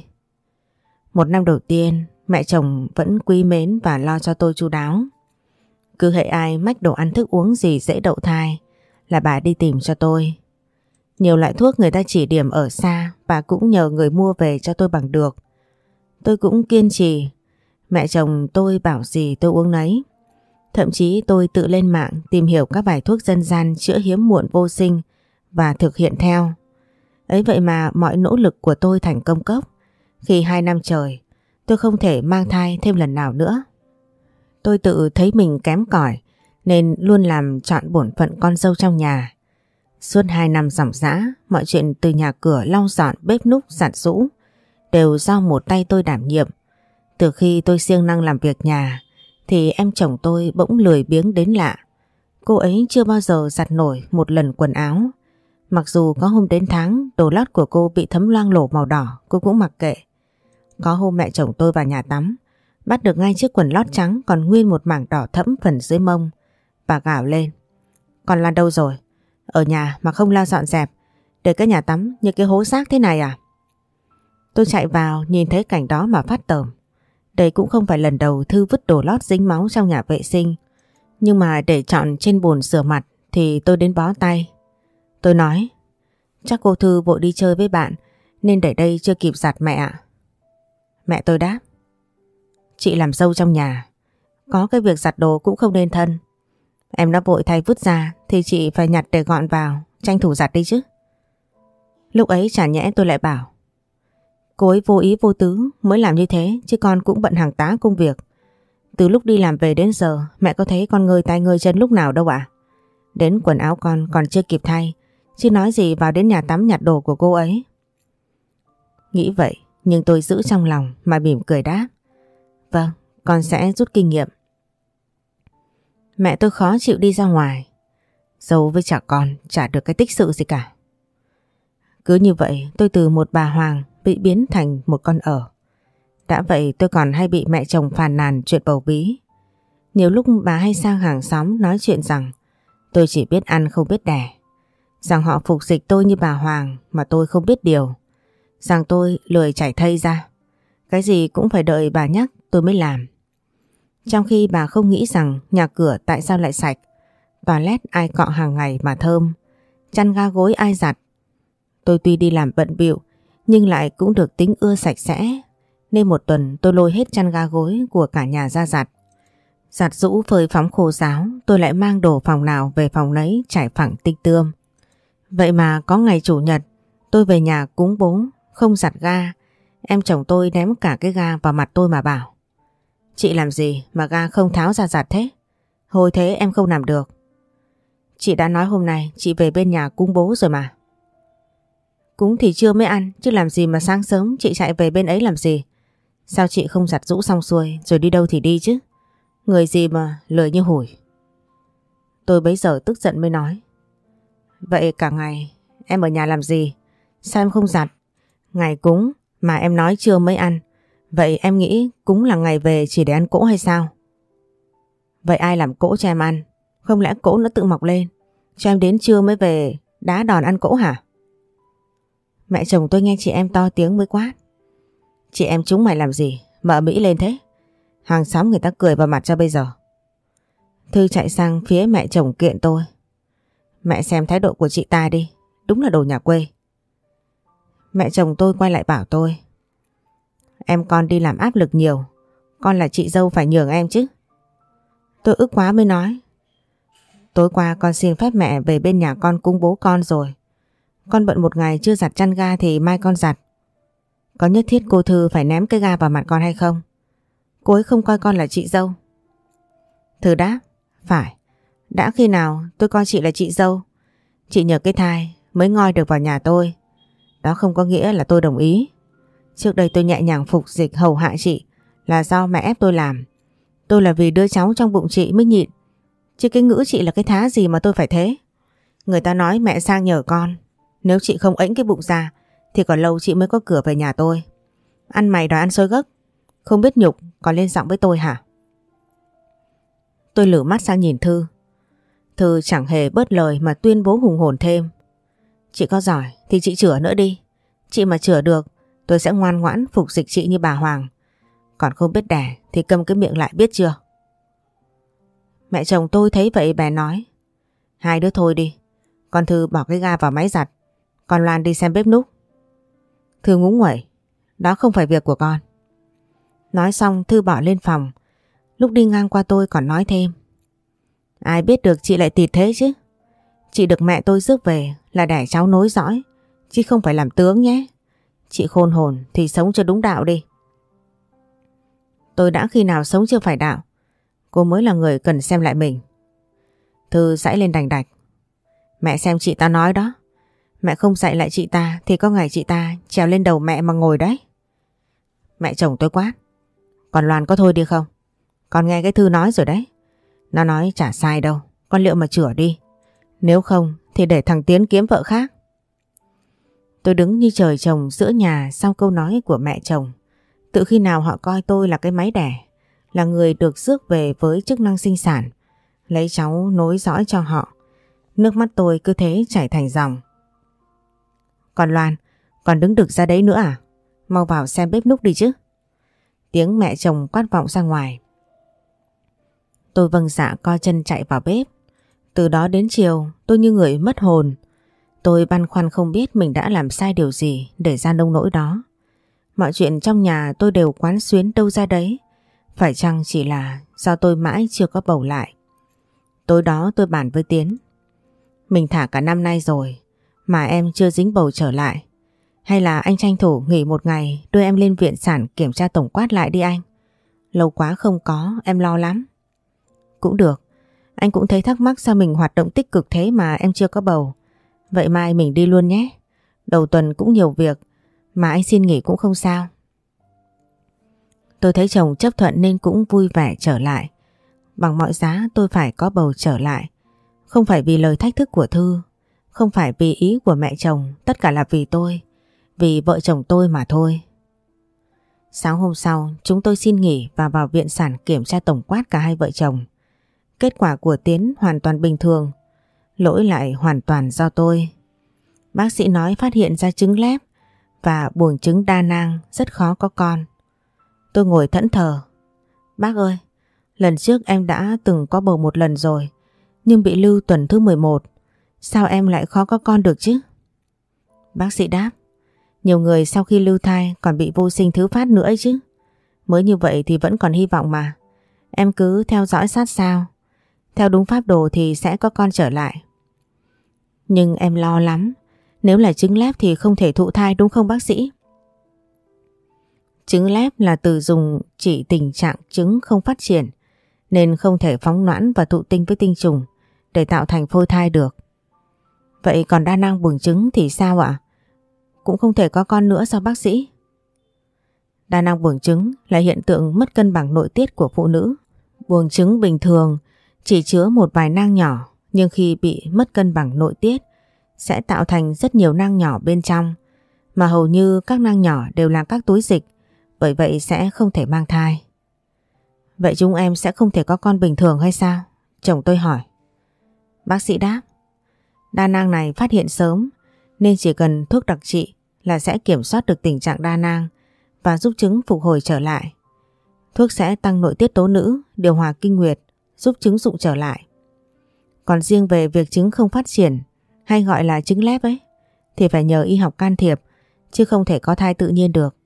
Một năm đầu tiên, mẹ chồng vẫn quý mến và lo cho tôi chu đáo. Cứ hễ ai mách đồ ăn thức uống gì dễ đậu thai là bà đi tìm cho tôi. Nhiều loại thuốc người ta chỉ điểm ở xa, bà cũng nhờ người mua về cho tôi bằng được. Tôi cũng kiên trì, mẹ chồng tôi bảo gì tôi uống nấy. Thậm chí tôi tự lên mạng tìm hiểu các bài thuốc dân gian chữa hiếm muộn vô sinh và thực hiện theo. Ấy vậy mà mọi nỗ lực của tôi thành công cốc. Khi hai năm trời, tôi không thể mang thai thêm lần nào nữa. Tôi tự thấy mình kém cỏi nên luôn làm trọn bổn phận con dâu trong nhà. Suốt hai năm ròng rã, mọi chuyện từ nhà cửa lau dọn, bếp núc, giặt giũ đều do một tay tôi đảm nhiệm. Từ khi tôi siêng năng làm việc nhà thì em chồng tôi bỗng lười biếng đến lạ. Cô ấy chưa bao giờ giặt nổi một lần quần áo. Mặc dù có hôm đến tháng đồ lót của cô bị thấm loang lổ màu đỏ, cô cũng mặc kệ. Có hôm mẹ chồng tôi vào nhà tắm, bắt được ngay chiếc quần lót trắng còn nguyên một mảng đỏ thẫm phần dưới mông. Bà gào lên, con Lan đâu rồi? Ở nhà mà không lau dọn dẹp, để cái nhà tắm như cái hố xác thế này à? Tôi chạy vào nhìn thấy cảnh đó mà phát tởm. Đây cũng không phải lần đầu Thư vứt đồ lót dính máu trong nhà vệ sinh. Nhưng mà để chọn trên bồn rửa mặt thì tôi đến bó tay. Tôi nói, chắc cô Thư vội đi chơi với bạn nên để đây chưa kịp giặt mẹ ạ. Mẹ tôi đáp, chị làm dâu trong nhà, có cái việc giặt đồ cũng không nên thân. Em đã vội thay vứt ra thì chị phải nhặt để gọn vào, tranh thủ giặt đi chứ. Lúc ấy chả nhẽ tôi lại bảo, cô ấy vô ý vô tứ mới làm như thế, chứ con cũng bận hàng tá công việc. Từ lúc đi làm về đến giờ mẹ có thấy con ngơi tay ngơi chân lúc nào đâu ạ. Đến quần áo con còn chưa kịp thay, chứ nói gì vào đến nhà tắm nhặt đồ của cô ấy. Nghĩ vậy nhưng tôi giữ trong lòng mà mỉm cười đáp, vâng, con sẽ rút kinh nghiệm. Mẹ tôi khó chịu đi ra ngoài. Dâu với chả con chả được cái tích sự gì cả. Cứ như vậy tôi từ một bà hoàng bị biến thành một con ở. Đã vậy tôi còn hay bị mẹ chồng phàn nàn chuyện bầu bí. Nhiều lúc bà hay sang hàng xóm nói chuyện rằng tôi chỉ biết ăn không biết đẻ, rằng họ phục dịch tôi như bà Hoàng mà tôi không biết điều, rằng tôi lười chảy thây ra, cái gì cũng phải đợi bà nhắc tôi mới làm. Trong khi bà không nghĩ rằng nhà cửa tại sao lại sạch, toilet ai cọ hàng ngày mà thơm, chăn ga gối ai giặt. Tôi tuy đi làm bận bịu nhưng lại cũng được tính ưa sạch sẽ, nên một tuần tôi lôi hết chăn ga gối của cả nhà ra giặt. Giặt giũ phơi phóng khô ráo, tôi lại mang đồ phòng nào về phòng nấy trải phẳng tinh tươm. Vậy mà có ngày chủ nhật tôi về nhà cúng bố không giặt ga, em chồng tôi ném cả cái ga vào mặt tôi mà bảo: chị làm gì mà ga không tháo ra giặt thế? Hồi thế em không làm được. Chị đã nói hôm nay chị về bên nhà cúng bố rồi mà. Cúng thì trưa mới ăn, chứ làm gì mà sáng sớm chị chạy về bên ấy làm gì? Sao chị không giặt giũ xong xuôi rồi đi đâu thì đi chứ? Người gì mà lười như hủi. Tôi bấy giờ tức giận mới nói: vậy cả ngày em ở nhà làm gì? Sao em không giặt? Ngày cúng mà em nói trưa mới ăn, vậy em nghĩ cúng là ngày về chỉ để ăn cỗ hay sao? Vậy ai làm cỗ cho em ăn? Không lẽ cỗ nó tự mọc lên, cho em đến trưa mới về đá đòn ăn cỗ hả? Mẹ chồng tôi nghe chị em to tiếng mới quát: chị em chúng mày làm gì mà ở Mỹ lên thế? Hàng xóm người ta cười vào mặt cho bây giờ. Thư chạy sang phía mẹ chồng kiện tôi: mẹ xem thái độ của chị ta đi, đúng là đồ nhà quê. Mẹ chồng tôi quay lại bảo tôi: em con đi làm áp lực nhiều, con là chị dâu phải nhường em chứ. Tôi ức quá mới nói: tối qua con xin phép mẹ về bên nhà con cúng bố con rồi. Con bận một ngày chưa giặt chăn ga thì mai con giặt. Có nhất thiết cô Thư phải ném cái ga vào mặt con hay không? Cô ấy không coi con là chị dâu. Thư đáp: phải. Đã khi nào tôi coi chị là chị dâu? Chị nhờ cái thai mới ngoi được vào nhà tôi. Đó không có nghĩa là tôi đồng ý. Trước đây tôi nhẹ nhàng phục dịch hầu hạ chị là do mẹ ép tôi làm. Tôi là vì đứa cháu trong bụng chị mới nhịn, chứ cái ngữ chị là cái thá gì mà tôi phải thế. Người ta nói mẹ sang nhờ con, nếu chị không ẵnh cái bụng ra thì còn lâu chị mới có cửa về nhà tôi. Ăn mày đòi ăn xôi gấc, không biết nhục còn lên giọng với tôi hả? Tôi lử mắt sang nhìn Thư. Thư chẳng hề bớt lời mà tuyên bố hùng hồn thêm: chị có giỏi thì chị chữa nữa đi. Chị mà chữa được tôi sẽ ngoan ngoãn phục dịch chị như bà Hoàng. Còn không biết đẻ thì câm cái miệng lại biết chưa? Mẹ chồng tôi thấy vậy bè nói: hai đứa thôi đi, con Thư bỏ cái ga vào máy giặt, còn Loan đi xem bếp núc. Thư ngúng nguẩy: đó không phải việc của con. Nói xong Thư bỏ lên phòng. Lúc đi ngang qua tôi còn nói thêm: ai biết được chị lại tịt thế chứ. Chị được mẹ tôi rước về là đẻ cháu nối dõi, chứ không phải làm tướng nhé. Chị khôn hồn thì sống cho đúng đạo đi. Tôi đã khi nào sống chưa phải đạo. Cô mới là người cần xem lại mình. Thư giãy lên đành đạch: mẹ xem chị ta nói đó. Mẹ không dạy lại chị ta thì có ngày chị ta trèo lên đầu mẹ mà ngồi đấy. Mẹ chồng tôi quát: còn Loan có thôi đi không? Con nghe cái Thư nói rồi đấy. Nó nói chả sai đâu, con liệu mà chữa đi. Nếu không thì để thằng Tiến kiếm vợ khác. Tôi đứng như trời trồng giữa nhà sau câu nói của mẹ chồng. Tự khi nào họ coi tôi là cái máy đẻ, là người được rước về với chức năng sinh sản, lấy cháu nối dõi cho họ. Nước mắt tôi cứ thế chảy thành dòng. Còn Loan, còn đứng đực ra đấy nữa à? Mau vào xem bếp núc đi chứ. Tiếng mẹ chồng quát vọng ra ngoài. Tôi vâng dạ co chân chạy vào bếp. Từ đó đến chiều tôi như người mất hồn. Tôi băn khoăn không biết mình đã làm sai điều gì để ra nông nỗi đó. Mọi chuyện trong nhà tôi đều quán xuyến đâu ra đấy. Phải chăng chỉ là do tôi mãi chưa có bầu lại. Tối đó tôi bàn với Tiến: mình thả cả năm nay rồi mà em chưa dính bầu trở lại. Hay là anh tranh thủ nghỉ một ngày đưa em lên viện sản kiểm tra tổng quát lại đi anh. Lâu quá không có, em lo lắm. Cũng được, anh cũng thấy thắc mắc sao mình hoạt động tích cực thế mà em chưa có bầu. Vậy mai mình đi luôn nhé. Đầu tuần cũng nhiều việc, mà anh xin nghỉ cũng không sao. Tôi thấy chồng chấp thuận nên cũng vui vẻ trở lại. Bằng mọi giá tôi phải có bầu trở lại. Không phải vì lời thách thức của Thư, không phải vì ý của mẹ chồng, tất cả là vì tôi. vì vợ chồng tôi mà thôi. Sáng hôm sau chúng tôi xin nghỉ và vào viện sản kiểm tra tổng quát cả hai vợ chồng. Kết quả của Tiến hoàn toàn bình thường, lỗi lại hoàn toàn do tôi. Bác sĩ nói phát hiện ra trứng lép và buồng trứng đa nang rất khó có con. Tôi ngồi thẫn thờ. Bác ơi, lần trước em đã từng có bầu một lần rồi, nhưng bị lưu tuần thứ mười một. Sao em lại khó có con được chứ? Bác sĩ đáp, nhiều người sau khi lưu thai còn bị vô sinh thứ phát nữa ấy chứ. Mới như vậy thì vẫn còn hy vọng mà. Em cứ theo dõi sát sao. Theo đúng phác đồ thì sẽ có con trở lại. Nhưng em lo lắm. Nếu là trứng lép thì không thể thụ thai đúng không bác sĩ? Trứng lép là từ dùng chỉ tình trạng trứng không phát triển nên không thể phóng noãn và thụ tinh với tinh trùng để tạo thành phôi thai được. Vậy còn đa năng buồng trứng thì sao ạ? Cũng không thể có con nữa sao bác sĩ? Đa năng buồng trứng là hiện tượng mất cân bằng nội tiết của phụ nữ. Buồng trứng bình thường chỉ chứa một vài nang nhỏ, nhưng khi bị mất cân bằng nội tiết sẽ tạo thành rất nhiều nang nhỏ bên trong, mà hầu như các nang nhỏ đều là các túi dịch, bởi vậy sẽ không thể mang thai. Vậy chúng em sẽ không thể có con bình thường hay sao? Chồng tôi hỏi. Bác sĩ đáp, đa nang này phát hiện sớm nên chỉ cần thuốc đặc trị là sẽ kiểm soát được tình trạng đa nang và giúp trứng phục hồi trở lại. Thuốc sẽ tăng nội tiết tố nữ, điều hòa kinh nguyệt, giúp trứng rụng trở lại. Còn riêng về việc trứng không phát triển, hay gọi là trứng lép ấy, thì phải nhờ y học can thiệp, chứ không thể có thai tự nhiên được.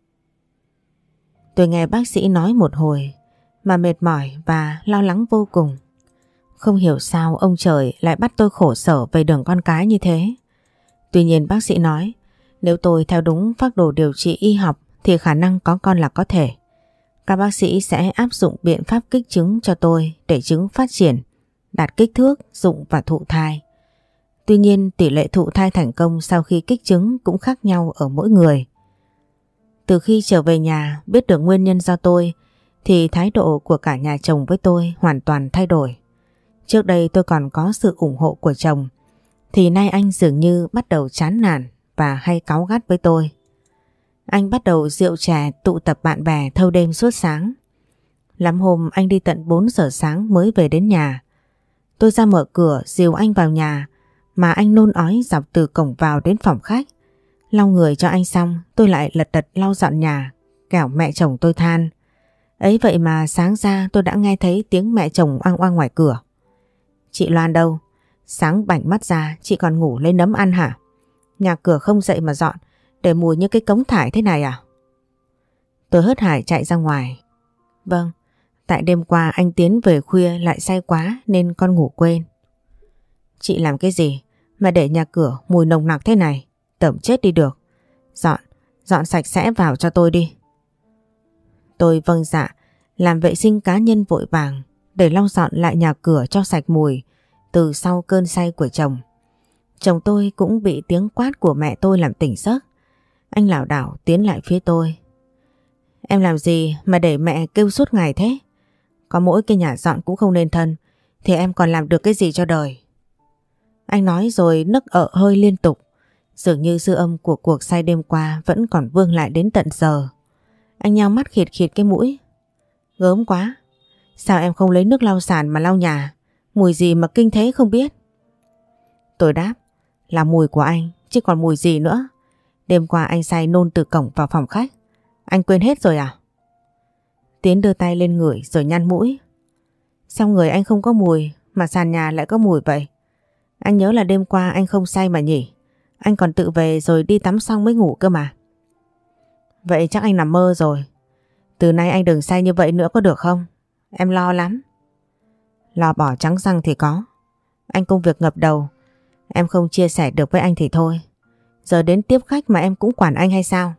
Tôi nghe bác sĩ nói một hồi mà mệt mỏi và lo lắng vô cùng. Không hiểu sao ông trời lại bắt tôi khổ sở về đường con cái như thế. Tuy nhiên bác sĩ nói nếu tôi theo đúng phác đồ điều trị y học thì khả năng có con là có thể. Các bác sĩ sẽ áp dụng biện pháp kích trứng cho tôi để trứng phát triển, đạt kích thước, rụng và thụ thai. Tuy nhiên tỷ lệ thụ thai thành công sau khi kích trứng cũng khác nhau ở mỗi người. Từ khi trở về nhà biết được nguyên nhân do tôi thì thái độ của cả nhà chồng với tôi hoàn toàn thay đổi. Trước đây tôi còn có sự ủng hộ của chồng, thì nay anh dường như bắt đầu chán nản và hay cáu gắt với tôi. Anh bắt đầu rượu chè tụ tập bạn bè thâu đêm suốt sáng. Lắm hôm anh đi tận bốn giờ sáng mới về đến nhà. Tôi ra mở cửa dìu anh vào nhà mà anh nôn ói dọc từ cổng vào đến phòng khách. Lau người cho anh xong tôi lại lật đật lau dọn nhà, kẻo mẹ chồng tôi than. Ấy vậy mà sáng ra tôi đã nghe thấy tiếng mẹ chồng oang oang ngoài cửa. Chị Loan đâu? Sáng bảnh mắt ra chị còn ngủ lấy nấm ăn hả? Nhà cửa không dậy mà dọn, để mùi như cái cống thải thế này à? Tôi hớt hải chạy ra ngoài. Vâng, tại đêm qua anh Tiến về khuya lại say quá nên con ngủ quên. Chị làm cái gì mà để nhà cửa mùi nồng nặc thế này? Tẩm chết đi được. Dọn, dọn sạch sẽ vào cho tôi đi. Tôi vâng dạ, làm vệ sinh cá nhân vội vàng để lau dọn lại nhà cửa cho sạch mùi từ sau cơn say của chồng. Chồng tôi cũng bị tiếng quát của mẹ tôi làm tỉnh giấc. Anh lảo đảo tiến lại phía tôi. Em làm gì mà để mẹ kêu suốt ngày thế? Có mỗi cái nhà dọn cũng không nên thân thì em còn làm được cái gì cho đời? Anh nói rồi nức ợ hơi liên tục. Dường như dư âm của cuộc say đêm qua vẫn còn vương lại đến tận giờ. Anh nhao mắt khịt khịt cái mũi. Gớm quá. Sao em không lấy nước lau sàn mà lau nhà? Mùi gì mà kinh thế không biết? Tôi đáp. Là mùi của anh chứ còn mùi gì nữa. Đêm qua anh say nôn từ cổng vào phòng khách. Anh quên hết rồi à? Tiến đưa tay lên ngửi rồi nhăn mũi. Sao người anh không có mùi mà sàn nhà lại có mùi vậy? Anh nhớ là đêm qua anh không say mà nhỉ? Anh còn tự về rồi đi tắm xong mới ngủ cơ mà. Vậy chắc anh nằm mơ rồi. Từ nay anh đừng say như vậy nữa có được không? Em lo lắm. Lo bỏ trắng răng thì có. Anh công việc ngập đầu, em không chia sẻ được với anh thì thôi. Giờ đến tiếp khách mà em cũng quản anh hay sao?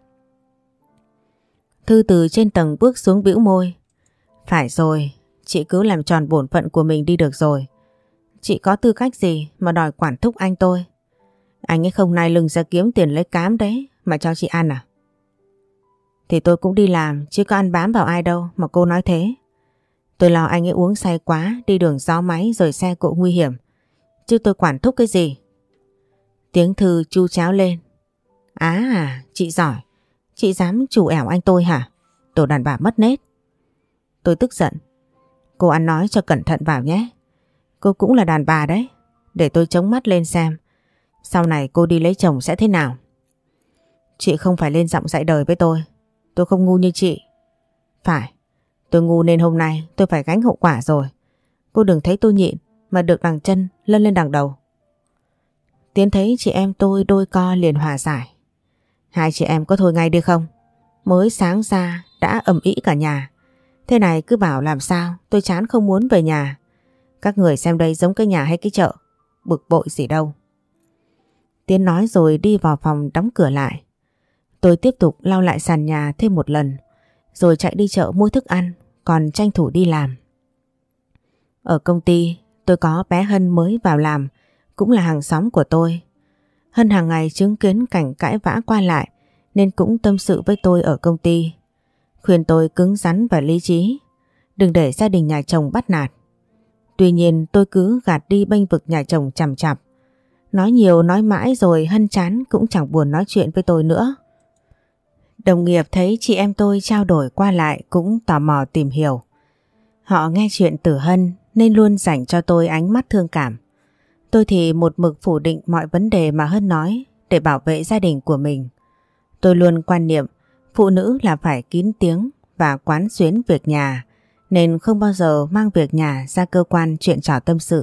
Thư từ trên tầng bước xuống bĩu môi. Phải rồi, chị cứ làm tròn bổn phận của mình đi được rồi. Chị có tư cách gì mà đòi quản thúc anh tôi? Anh ấy không nai lưng ra kiếm tiền lấy cám đấy mà cho chị ăn à? Thì tôi cũng đi làm chứ có ăn bám vào ai đâu mà cô nói thế. Tôi lo anh ấy uống say quá, đi đường gió máy rồi xe cộ nguy hiểm. Chứ tôi quản thúc cái gì? Tiếng Thư chu cháo lên. À, chị giỏi. Chị dám trù ẻo anh tôi hả? Đồ đàn bà mất nết. Tôi tức giận. Cô ăn nói cho cẩn thận vào nhé. Cô cũng là đàn bà đấy. Để tôi chống mắt lên xem sau này cô đi lấy chồng sẽ thế nào. Chị không phải lên giọng dạy đời với tôi. Tôi không ngu như chị. Phải, tôi ngu nên hôm nay tôi phải gánh hậu quả rồi. Cô đừng thấy tôi nhịn mà được đằng chân lân lên đằng đầu. Tiến thấy chị em tôi đôi co liền hòa giải. Hai chị em có thôi ngay đi không? Mới sáng ra đã ầm ĩ cả nhà. Thế này cứ bảo làm sao, tôi chán không muốn về nhà. Các người xem đây giống cái nhà hay cái chợ. Bực bội gì đâu. Tiến nói rồi đi vào phòng đóng cửa lại. Tôi tiếp tục lau lại sàn nhà thêm một lần, rồi chạy đi chợ mua thức ăn, còn tranh thủ đi làm. Ở công ty tôi có bé Hân mới vào làm, cũng là hàng xóm của tôi. Hân hàng ngày chứng kiến cảnh cãi vã qua lại nên cũng tâm sự với tôi ở công ty. Khuyên tôi cứng rắn và lý trí, đừng để gia đình nhà chồng bắt nạt. Tuy nhiên tôi cứ gạt đi bênh vực nhà chồng chằm chặp. Nói nhiều nói mãi rồi Hân chán cũng chẳng buồn nói chuyện với tôi nữa. Đồng nghiệp thấy chị em tôi trao đổi qua lại cũng tò mò tìm hiểu. Họ nghe chuyện từ Hân nên luôn dành cho tôi ánh mắt thương cảm. Tôi thì một mực phủ định mọi vấn đề mà Hân nói để bảo vệ gia đình của mình. Tôi luôn quan niệm phụ nữ là phải kín tiếng và quán xuyến việc nhà, nên không bao giờ mang việc nhà ra cơ quan chuyện trò tâm sự.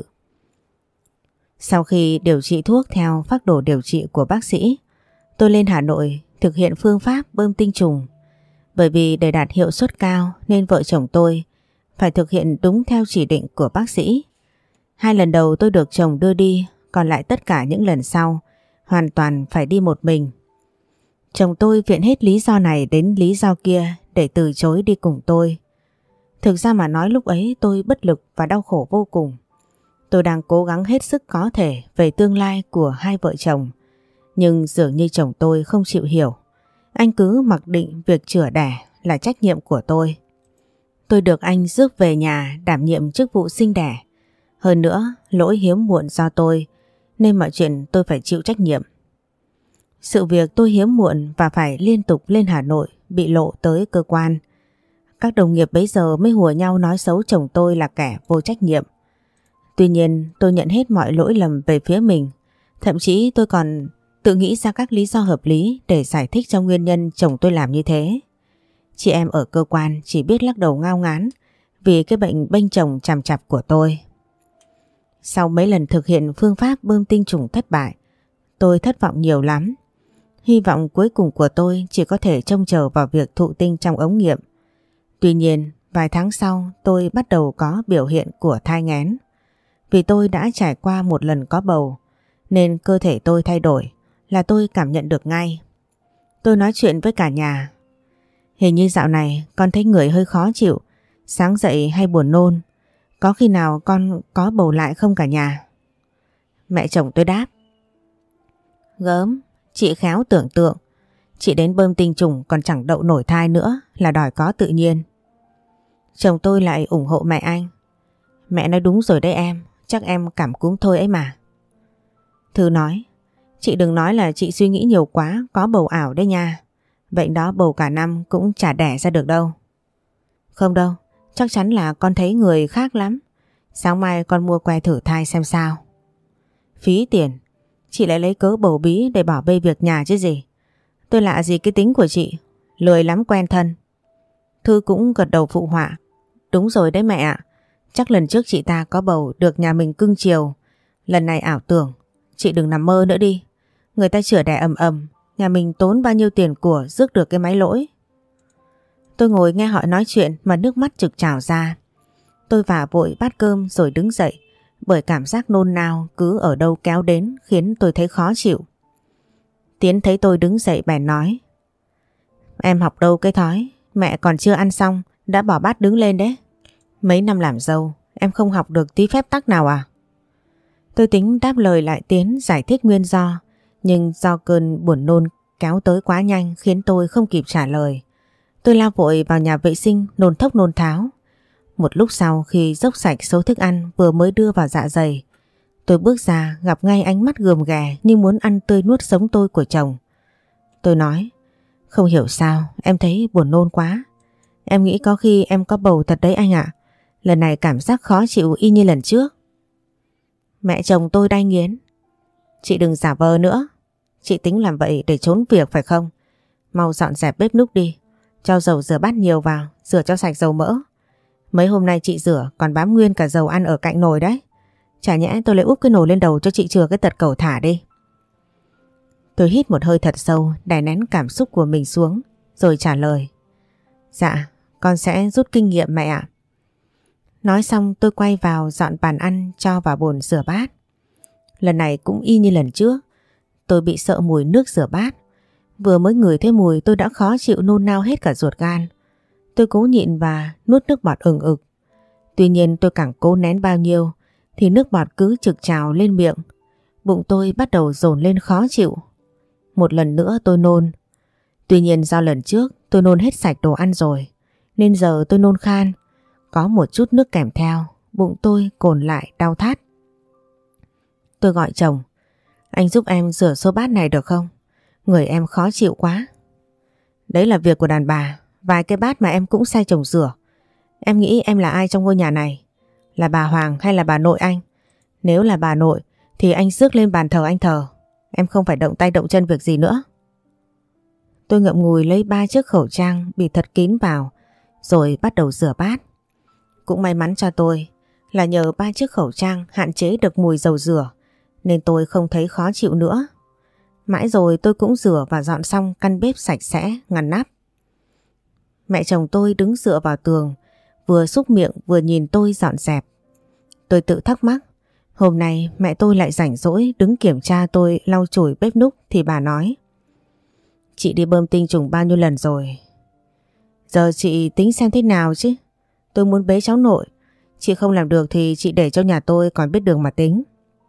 Sau khi điều trị thuốc theo phác đồ điều trị của bác sĩ, tôi lên Hà Nội thực hiện phương pháp bơm tinh trùng. Bởi vì để đạt hiệu suất cao nên vợ chồng tôi phải thực hiện đúng theo chỉ định của bác sĩ. Hai lần đầu tôi được chồng đưa đi, còn lại tất cả những lần sau hoàn toàn phải đi một mình. Chồng tôi viện hết lý do này đến lý do kia để từ chối đi cùng tôi. Thực ra mà nói lúc ấy tôi bất lực và đau khổ vô cùng. Tôi đang cố gắng hết sức có thể về tương lai của hai vợ chồng. Nhưng dường như chồng tôi không chịu hiểu. Anh cứ mặc định việc chữa đẻ là trách nhiệm của tôi. Tôi được anh rước về nhà đảm nhiệm chức vụ sinh đẻ. Hơn nữa, lỗi hiếm muộn do tôi, nên mọi chuyện tôi phải chịu trách nhiệm. Sự việc tôi hiếm muộn và phải liên tục lên Hà Nội bị lộ tới cơ quan. Các đồng nghiệp bấy giờ mới hùa nhau nói xấu chồng tôi là kẻ vô trách nhiệm. Tuy nhiên tôi nhận hết mọi lỗi lầm về phía mình. Thậm chí tôi còn tự nghĩ ra các lý do hợp lý để giải thích cho nguyên nhân chồng tôi làm như thế. Chị em ở cơ quan chỉ biết lắc đầu ngao ngán vì cái bệnh bênh chồng chằm chặp của tôi. Sau mấy lần thực hiện phương pháp bơm tinh trùng thất bại, tôi thất vọng nhiều lắm. Hy vọng cuối cùng của tôi chỉ có thể trông chờ vào việc thụ tinh trong ống nghiệm. Tuy nhiên, vài tháng sau tôi bắt đầu có biểu hiện của thai nghén. Vì tôi đã trải qua một lần có bầu, nên cơ thể tôi thay đổi là tôi cảm nhận được ngay. Tôi nói chuyện với cả nhà. Hình như dạo này con thấy người hơi khó chịu, sáng dậy hay buồn nôn. Có khi nào con có bầu lại không cả nhà? Mẹ chồng tôi đáp. Gớm, chị khéo tưởng tượng. Chị đến bơm tinh trùng còn chẳng đậu nổi thai nữa là đòi có tự nhiên. Chồng tôi lại ủng hộ mẹ anh. Mẹ nói đúng rồi đấy em, chắc em cảm cúm thôi ấy mà. Thư nói, chị đừng nói là chị suy nghĩ nhiều quá, có bầu ảo đấy nha. Bệnh đó bầu cả năm cũng chả đẻ ra được đâu. Không đâu, chắc chắn là con thấy người khác lắm. Sáng mai con mua que thử thai xem sao. Phí tiền, chị lại lấy cớ bầu bí để bỏ bê việc nhà chứ gì. Tôi lạ gì cái tính của chị, lười lắm quen thân. Thư cũng gật đầu phụ họa. Đúng rồi đấy mẹ ạ, chắc lần trước chị ta có bầu được nhà mình cưng chiều. Lần này ảo tưởng, chị đừng nằm mơ nữa đi. Người ta chữa đẻ ầm ầm, nhà mình tốn bao nhiêu tiền của rước được cái máy lỗi. Tôi ngồi nghe họ nói chuyện mà nước mắt trực trào ra. Tôi vả vội bát cơm rồi đứng dậy, bởi cảm giác nôn nao cứ ở đâu kéo đến khiến tôi thấy khó chịu. Tiến thấy tôi đứng dậy bèn nói. Em học đâu cái thói, mẹ còn chưa ăn xong đã bỏ bát đứng lên đấy. Mấy năm làm dâu em không học được tí phép tắc nào à? Tôi tính đáp lời lại Tiến giải thích nguyên do, nhưng do cơn buồn nôn kéo tới quá nhanh khiến tôi không kịp trả lời. Tôi lao vội vào nhà vệ sinh nôn thốc nôn tháo. Một lúc sau khi dốc sạch số thức ăn vừa mới đưa vào dạ dày, tôi bước ra gặp ngay ánh mắt gườm ghè như muốn ăn tươi nuốt sống tôi của chồng. Tôi nói, không hiểu sao em thấy buồn nôn quá. Em nghĩ có khi em có bầu thật đấy anh ạ. Lần này cảm giác khó chịu y như lần trước. Mẹ chồng tôi đay nghiến. Chị đừng giả vờ nữa. Chị tính làm vậy để trốn việc phải không? Mau dọn dẹp bếp núc đi. Cho dầu rửa bát nhiều vào, rửa cho sạch dầu mỡ. Mấy hôm nay chị rửa còn bám nguyên cả dầu ăn ở cạnh nồi đấy. Chả nhẽ tôi lại úp cái nồi lên đầu cho chị chừa cái tật cẩu thả đi. Tôi hít một hơi thật sâu, đè nén cảm xúc của mình xuống, rồi trả lời. Dạ, con sẽ rút kinh nghiệm mẹ ạ. Nói xong tôi quay vào dọn bàn ăn cho vào bồn rửa bát. Lần này cũng y như lần trước. Tôi bị sợ mùi nước rửa bát. Vừa mới ngửi thấy mùi tôi đã khó chịu nôn nao hết cả ruột gan. Tôi cố nhịn và nuốt nước bọt ừng ực. Tuy nhiên tôi càng cố nén bao nhiêu thì nước bọt cứ trực trào lên miệng. Bụng tôi bắt đầu dồn lên khó chịu. Một lần nữa tôi nôn. Tuy nhiên do lần trước tôi nôn hết sạch đồ ăn rồi, nên giờ tôi nôn khan. Có một chút nước kèm theo, bụng tôi cồn lại đau thắt. Tôi gọi chồng. Anh giúp em rửa xô bát này được không? Người em khó chịu quá. Đấy là việc của đàn bà. Vài cái bát mà em cũng sai chồng rửa. Em nghĩ em là ai trong ngôi nhà này? Là bà Hoàng hay là bà nội anh? Nếu là bà nội thì anh rước lên bàn thờ anh thờ. Em không phải động tay động chân việc gì nữa. Tôi ngậm ngùi lấy ba chiếc khẩu trang bịt thật kín vào, rồi bắt đầu rửa bát. Cũng may mắn cho tôi là nhờ ba chiếc khẩu trang hạn chế được mùi dầu rửa, nên tôi không thấy khó chịu nữa. Mãi rồi tôi cũng rửa và dọn xong căn bếp sạch sẽ, ngăn nắp. Mẹ chồng tôi đứng dựa vào tường, vừa xúc miệng vừa nhìn tôi dọn dẹp. Tôi tự thắc mắc, hôm nay mẹ tôi lại rảnh rỗi đứng kiểm tra tôi lau chùi bếp núc thì bà nói. Chị đi bơm tinh trùng bao nhiêu lần rồi? Giờ chị tính xem thế nào chứ? Tôi muốn bế cháu nội. Chị không làm được thì chị để cho nhà tôi còn biết đường mà tính.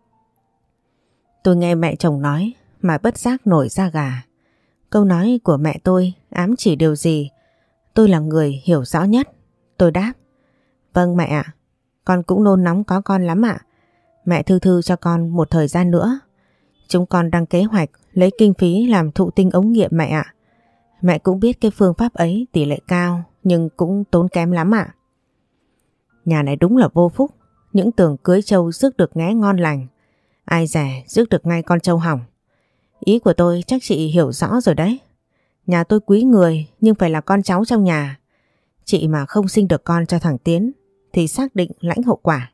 Tôi nghe mẹ chồng nói mà bất giác nổi da gà. Câu nói của mẹ tôi ám chỉ điều gì? Tôi là người hiểu rõ nhất. Tôi đáp. Vâng mẹ ạ. Con cũng nôn nóng có con lắm ạ. Mẹ thư thư cho con một thời gian nữa. Chúng con đang kế hoạch lấy kinh phí làm thụ tinh ống nghiệm mẹ ạ. Mẹ cũng biết cái phương pháp ấy tỷ lệ cao nhưng cũng tốn kém lắm ạ. Nhà này đúng là vô phúc. Những tưởng cưới trâu rước được nghé ngon lành. Ai dè rước được ngay con trâu hỏng. Ý của tôi chắc chị hiểu rõ rồi đấy. Nhà tôi quý người nhưng phải là con cháu trong nhà. Chị mà không sinh được con cho thằng Tiến thì xác định lãnh hậu quả.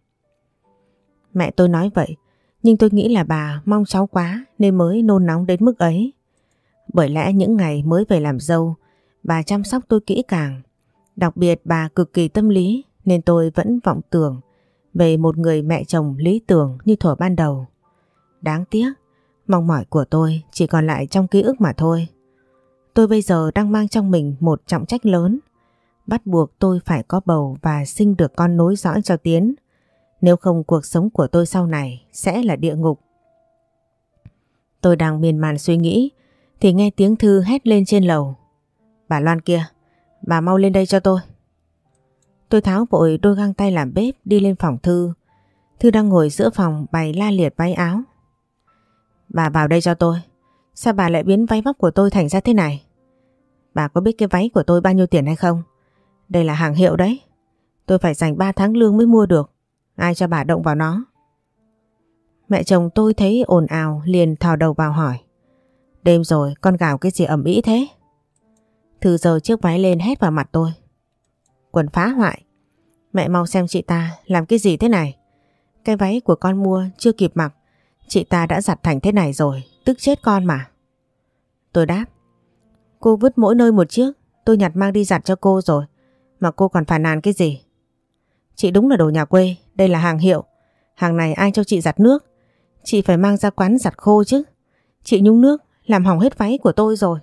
Mẹ tôi nói vậy, nhưng tôi nghĩ là bà mong cháu quá nên mới nôn nóng đến mức ấy. Bởi lẽ những ngày mới về làm dâu, bà chăm sóc tôi kỹ càng. Đặc biệt bà cực kỳ tâm lý nên tôi vẫn vọng tưởng về một người mẹ chồng lý tưởng như thuở ban đầu. Đáng tiếc, mong mỏi của tôi chỉ còn lại trong ký ức mà thôi. Tôi bây giờ đang mang trong mình một trọng trách lớn. Bắt buộc tôi phải có bầu và sinh được con nối dõi cho Tiến. Nếu không cuộc sống của tôi sau này sẽ là địa ngục. Tôi đang miên man suy nghĩ thì nghe tiếng Thư hét lên trên lầu. Bà Loan kia, bà mau lên đây cho tôi. Tôi tháo vội đôi găng tay làm bếp đi lên phòng Thư. Thư đang ngồi giữa phòng bày la liệt váy áo. Bà vào đây cho tôi. Sao bà lại biến váy vóc của tôi thành ra thế này? Bà có biết cái váy của tôi bao nhiêu tiền hay không? Đây là hàng hiệu đấy. Tôi phải dành ba tháng lương mới mua được. Ai cho bà động vào nó? Mẹ chồng tôi thấy ồn ào liền thò đầu vào hỏi. Đêm rồi con gào cái gì ầm ĩ thế? Thư giơ chiếc váy lên hét vào mặt tôi. Quần phá hoại. Mẹ mau xem chị ta làm cái gì thế này. Cái váy của con mua chưa kịp mặc, chị ta đã giặt thành thế này rồi, tức chết con mà. Tôi đáp. Cô vứt mỗi nơi một chiếc, tôi nhặt mang đi giặt cho cô rồi, mà cô còn phàn nàn cái gì? Chị đúng là đồ nhà quê, đây là hàng hiệu. Hàng này ai cho chị giặt nước? Chị phải mang ra quán giặt khô chứ. Chị nhúng nước làm hỏng hết váy của tôi rồi.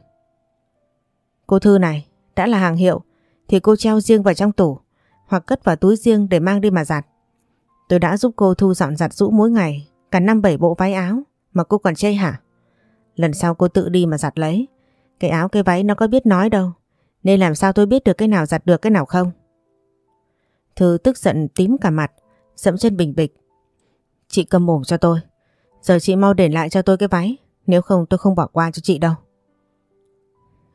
Cô Thư này, đã là hàng hiệu thì cô treo riêng vào trong tủ hoặc cất vào túi riêng để mang đi mà giặt. Tôi đã giúp cô thu dọn giặt giũ mỗi ngày cả năm bảy bộ váy áo mà cô còn chê hả? Lần sau cô tự đi mà giặt lấy. Cái áo cái váy nó có biết nói đâu, nên làm sao tôi biết được cái nào giặt được cái nào không? Thư tức giận tím cả mặt, dẫm chân bình bịch. Chị câm mồm cho tôi. Giờ chị mau để lại cho tôi cái váy, nếu không tôi không bỏ qua cho chị đâu.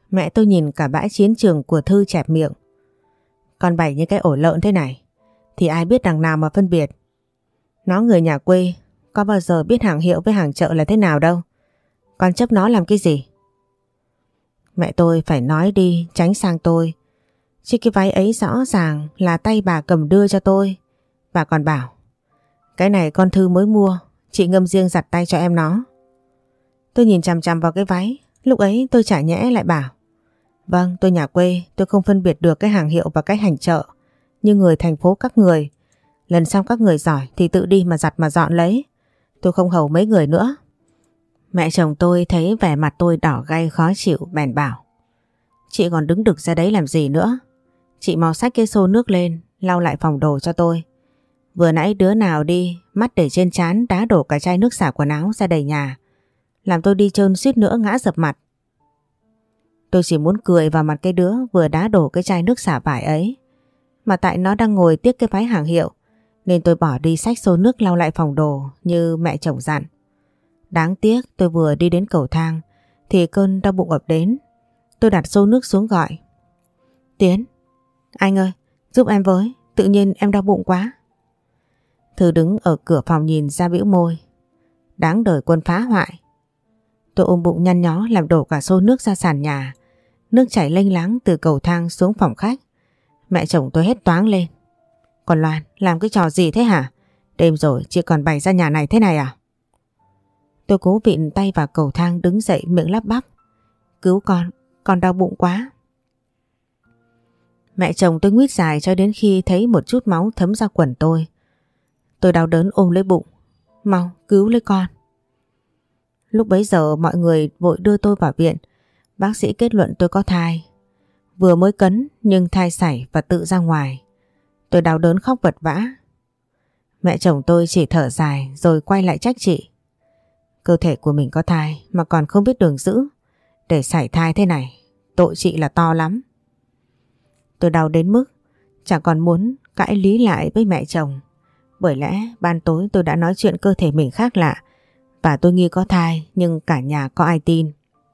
Mẹ tôi nhìn cả bãi chiến trường của Thư chẹp miệng. Con bày như cái ổ lợn thế này thì ai biết đằng nào mà phân biệt. Nó người nhà quê, có bao giờ biết hàng hiệu với hàng chợ là thế nào đâu. Con chấp nó làm cái gì? Mẹ tôi phải nói đi tránh sang tôi. Chứ cái váy ấy rõ ràng là tay bà cầm đưa cho tôi. Bà còn bảo, cái này con Thư mới mua, chị Ngâm riêng giặt tay cho em nó. Tôi nhìn chằm chằm vào cái váy. Lúc ấy tôi chả nhẽ lại bảo, vâng, tôi nhà quê, tôi không phân biệt được cái hàng hiệu và cái hành chợ như người thành phố các người. Lần sau các người giỏi thì tự đi mà giặt mà dọn lấy. Tôi không hầu mấy người nữa. Mẹ chồng tôi thấy vẻ mặt tôi đỏ gay khó chịu bèn bảo, chị còn đứng đực ra đấy làm gì nữa? Chị mau xách cái xô nước lên, lau lại phòng đồ cho tôi. Vừa nãy đứa nào đi, mắt để trên trán đá đổ cả chai nước xả quần áo ra đầy nhà, làm tôi đi trơn suýt nữa ngã dập mặt. Tôi chỉ muốn cười vào mặt cái đứa vừa đá đổ cái chai nước xả vải ấy. Mà tại nó đang ngồi tiếc cái váy hàng hiệu nên tôi bỏ đi xách xô nước lau lại phòng đồ như mẹ chồng dặn. Đáng tiếc tôi vừa đi đến cầu thang thì cơn đau bụng ập đến. Tôi đặt xô nước xuống gọi, Tiến, anh ơi, giúp em với, tự nhiên em đau bụng quá. Thư đứng ở cửa phòng nhìn ra bĩu môi, đáng đời quân phá hoại. Tôi ôm bụng nhăn nhó làm đổ cả xô nước ra sàn nhà. Nước chảy lênh láng từ cầu thang xuống phòng khách. Mẹ chồng tôi hét toáng lên, còn Loan làm cái trò gì thế hả? Đêm rồi chị còn bày ra nhà này thế này à? Tôi cố vịn tay vào cầu thang đứng dậy miệng lắp bắp, cứu con, con đau bụng quá. Mẹ chồng tôi nguýt dài cho đến khi thấy một chút máu thấm ra quần tôi. Tôi đau đớn ôm lấy bụng, mau cứu lấy con. Lúc bấy giờ mọi người vội đưa tôi vào viện. Bác sĩ kết luận tôi có thai. Vừa mới cấn nhưng thai sảy và tự ra ngoài. Tôi đau đớn khóc vật vã. Mẹ chồng tôi chỉ thở dài rồi quay lại trách chị. Cơ thể của mình có thai mà còn không biết đường giữ. Để sảy thai thế này, tội chị là to lắm. Tôi đau đến mức chẳng còn muốn cãi lý lại với mẹ chồng. Bởi lẽ ban tối tôi đã nói chuyện cơ thể mình khác lạ và tôi nghi có thai nhưng cả nhà có ai tin.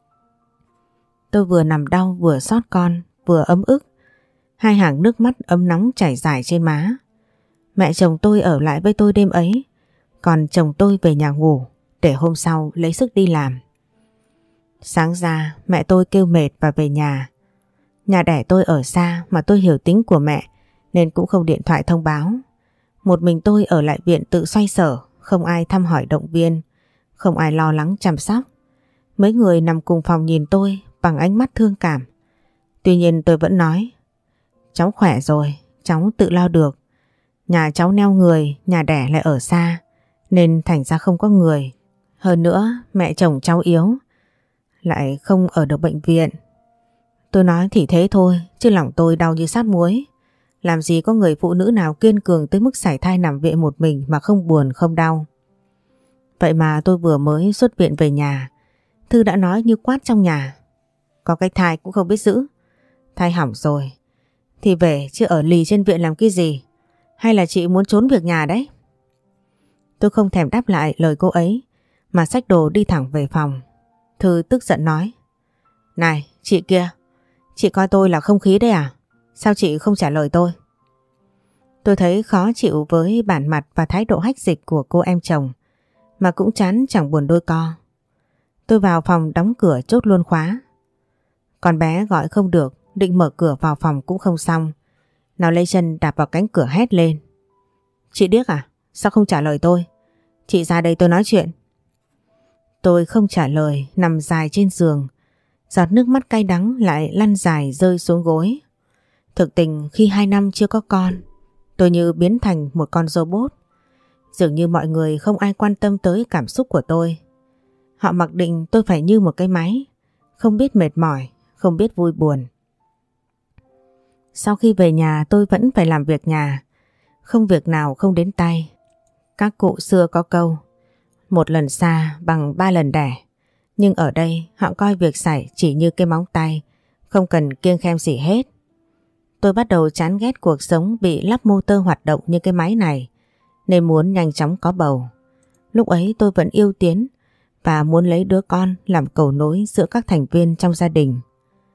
Tôi vừa nằm đau vừa xót con vừa ấm ức. Hai hàng nước mắt ấm nóng chảy dài trên má. Mẹ chồng tôi ở lại với tôi đêm ấy, còn chồng tôi về nhà ngủ để hôm sau lấy sức đi làm. Sáng ra mẹ tôi kêu mệt và về nhà. Nhà đẻ tôi ở xa mà tôi hiểu tính của mẹ nên cũng không điện thoại thông báo. Một mình tôi ở lại viện tự xoay sở, không ai thăm hỏi động viên, không ai lo lắng chăm sóc. Mấy người nằm cùng phòng nhìn tôi bằng ánh mắt thương cảm. Tuy nhiên tôi vẫn nói, cháu khỏe rồi, cháu tự lo được. Nhà cháu neo người, nhà đẻ lại ở xa nên thành ra không có người. Hơn nữa mẹ chồng cháu yếu, lại không ở được bệnh viện. Tôi nói thì thế thôi, chứ lòng tôi đau như sát muối. Làm gì có người phụ nữ nào kiên cường tới mức sảy thai nằm viện một mình mà không buồn không đau. Vậy mà tôi vừa mới xuất viện về nhà, Thư đã nói như quát trong nhà, có cái thai cũng không biết giữ. Thai hỏng rồi thì về chứ ở lì trên viện làm cái gì? Hay là chị muốn trốn việc nhà đấy? Tôi không thèm đáp lại lời cô ấy mà xách đồ đi thẳng về phòng. Thư tức giận nói, này chị kia, chị coi tôi là không khí đấy à? Sao chị không trả lời tôi? Tôi thấy khó chịu với bản mặt và thái độ hách dịch của cô em chồng, mà cũng chán chẳng buồn đôi co. Tôi vào phòng đóng cửa chốt luôn khóa. Con bé gọi không được, định mở cửa vào phòng cũng không xong. Nó lấy chân đạp vào cánh cửa hét lên, chị điếc à? Sao không trả lời tôi? Chị ra đây tôi nói chuyện. Tôi không trả lời, nằm dài trên giường. Giọt nước mắt cay đắng lại lăn dài rơi xuống gối. Thực tình khi hai năm chưa có con, tôi như biến thành một con robot. Dường như mọi người không ai quan tâm tới cảm xúc của tôi. Họ mặc định tôi phải như một cái máy, không biết mệt mỏi, không biết vui buồn. Sau khi về nhà tôi vẫn phải làm việc nhà, không việc nào không đến tay. Các cụ xưa có câu, một lần xa bằng ba lần đẻ. Nhưng ở đây họ coi việc sảy chỉ như cái móng tay, không cần kiêng khem gì hết. Tôi bắt đầu chán ghét cuộc sống bị lắp motor hoạt động như cái máy này, nên muốn nhanh chóng có bầu. Lúc ấy tôi vẫn yêu Tiến và muốn lấy đứa con làm cầu nối giữa các thành viên trong gia đình.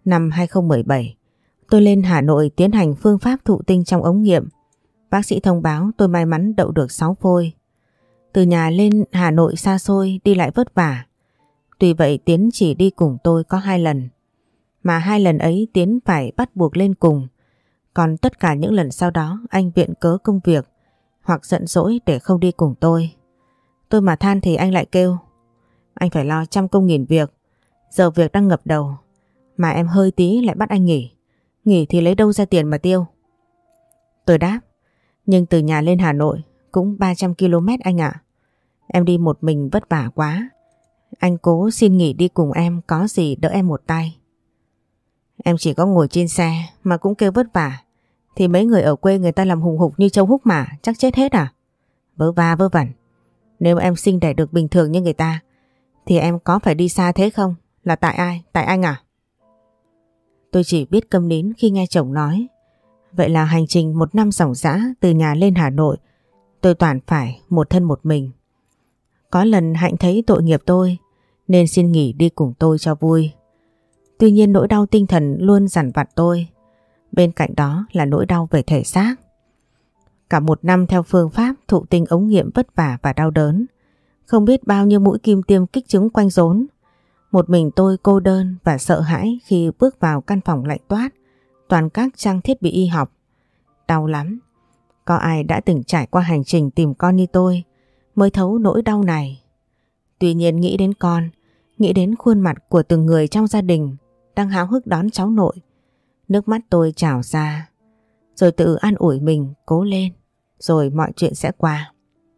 Năm hai không một bảy, tôi lên Hà Nội tiến hành phương pháp thụ tinh trong ống nghiệm. Bác sĩ thông báo tôi may mắn đậu được sáu phôi. Từ nhà lên Hà Nội xa xôi đi lại vất vả. Tuy vậy Tiến chỉ đi cùng tôi có hai lần. Mà hai lần ấy Tiến phải bắt buộc lên cùng. Còn tất cả những lần sau đó anh viện cớ công việc hoặc giận dỗi để không đi cùng tôi. Tôi mà than thì anh lại kêu: anh phải lo trăm công nghìn việc, giờ việc đang ngập đầu, mà em hơi tí lại bắt anh nghỉ. Nghỉ thì lấy đâu ra tiền mà tiêu? Tôi đáp: nhưng từ nhà lên Hà Nội cũng ba trăm ki lô mét anh ạ. Em đi một mình vất vả quá. Anh cố xin nghỉ đi cùng em, có gì đỡ em một tay. Em chỉ có ngồi trên xe mà cũng kêu vất vả, thì mấy người ở quê người ta làm hùng hục như trâu húc mà chắc chết hết à? Vớ va vớ vẩn. Nếu em sinh đẻ được bình thường như người ta thì em có phải đi xa thế không? Là tại ai? Tại anh à? Tôi chỉ biết câm nín khi nghe chồng nói. Vậy là hành trình một năm ròng rã từ nhà lên Hà Nội, tôi toàn phải một thân một mình. Có lần Hạnh thấy tội nghiệp tôi nên xin nghỉ đi cùng tôi cho vui. Tuy nhiên nỗi đau tinh thần luôn dằn vặt tôi. Bên cạnh đó là nỗi đau về thể xác. Cả một năm theo phương pháp thụ tinh ống nghiệm vất vả và đau đớn. Không biết bao nhiêu mũi kim tiêm kích trứng quanh rốn. Một mình tôi cô đơn và sợ hãi khi bước vào căn phòng lạnh toát, toàn các trang thiết bị y học. Đau lắm. Có ai đã từng trải qua hành trình tìm con như tôi mới thấu nỗi đau này. Tuy nhiên nghĩ đến con, nghĩ đến khuôn mặt của từng người trong gia đình đang háo hức đón cháu nội, nước mắt tôi trào ra. Rồi tự an ủi mình cố lên, rồi mọi chuyện sẽ qua.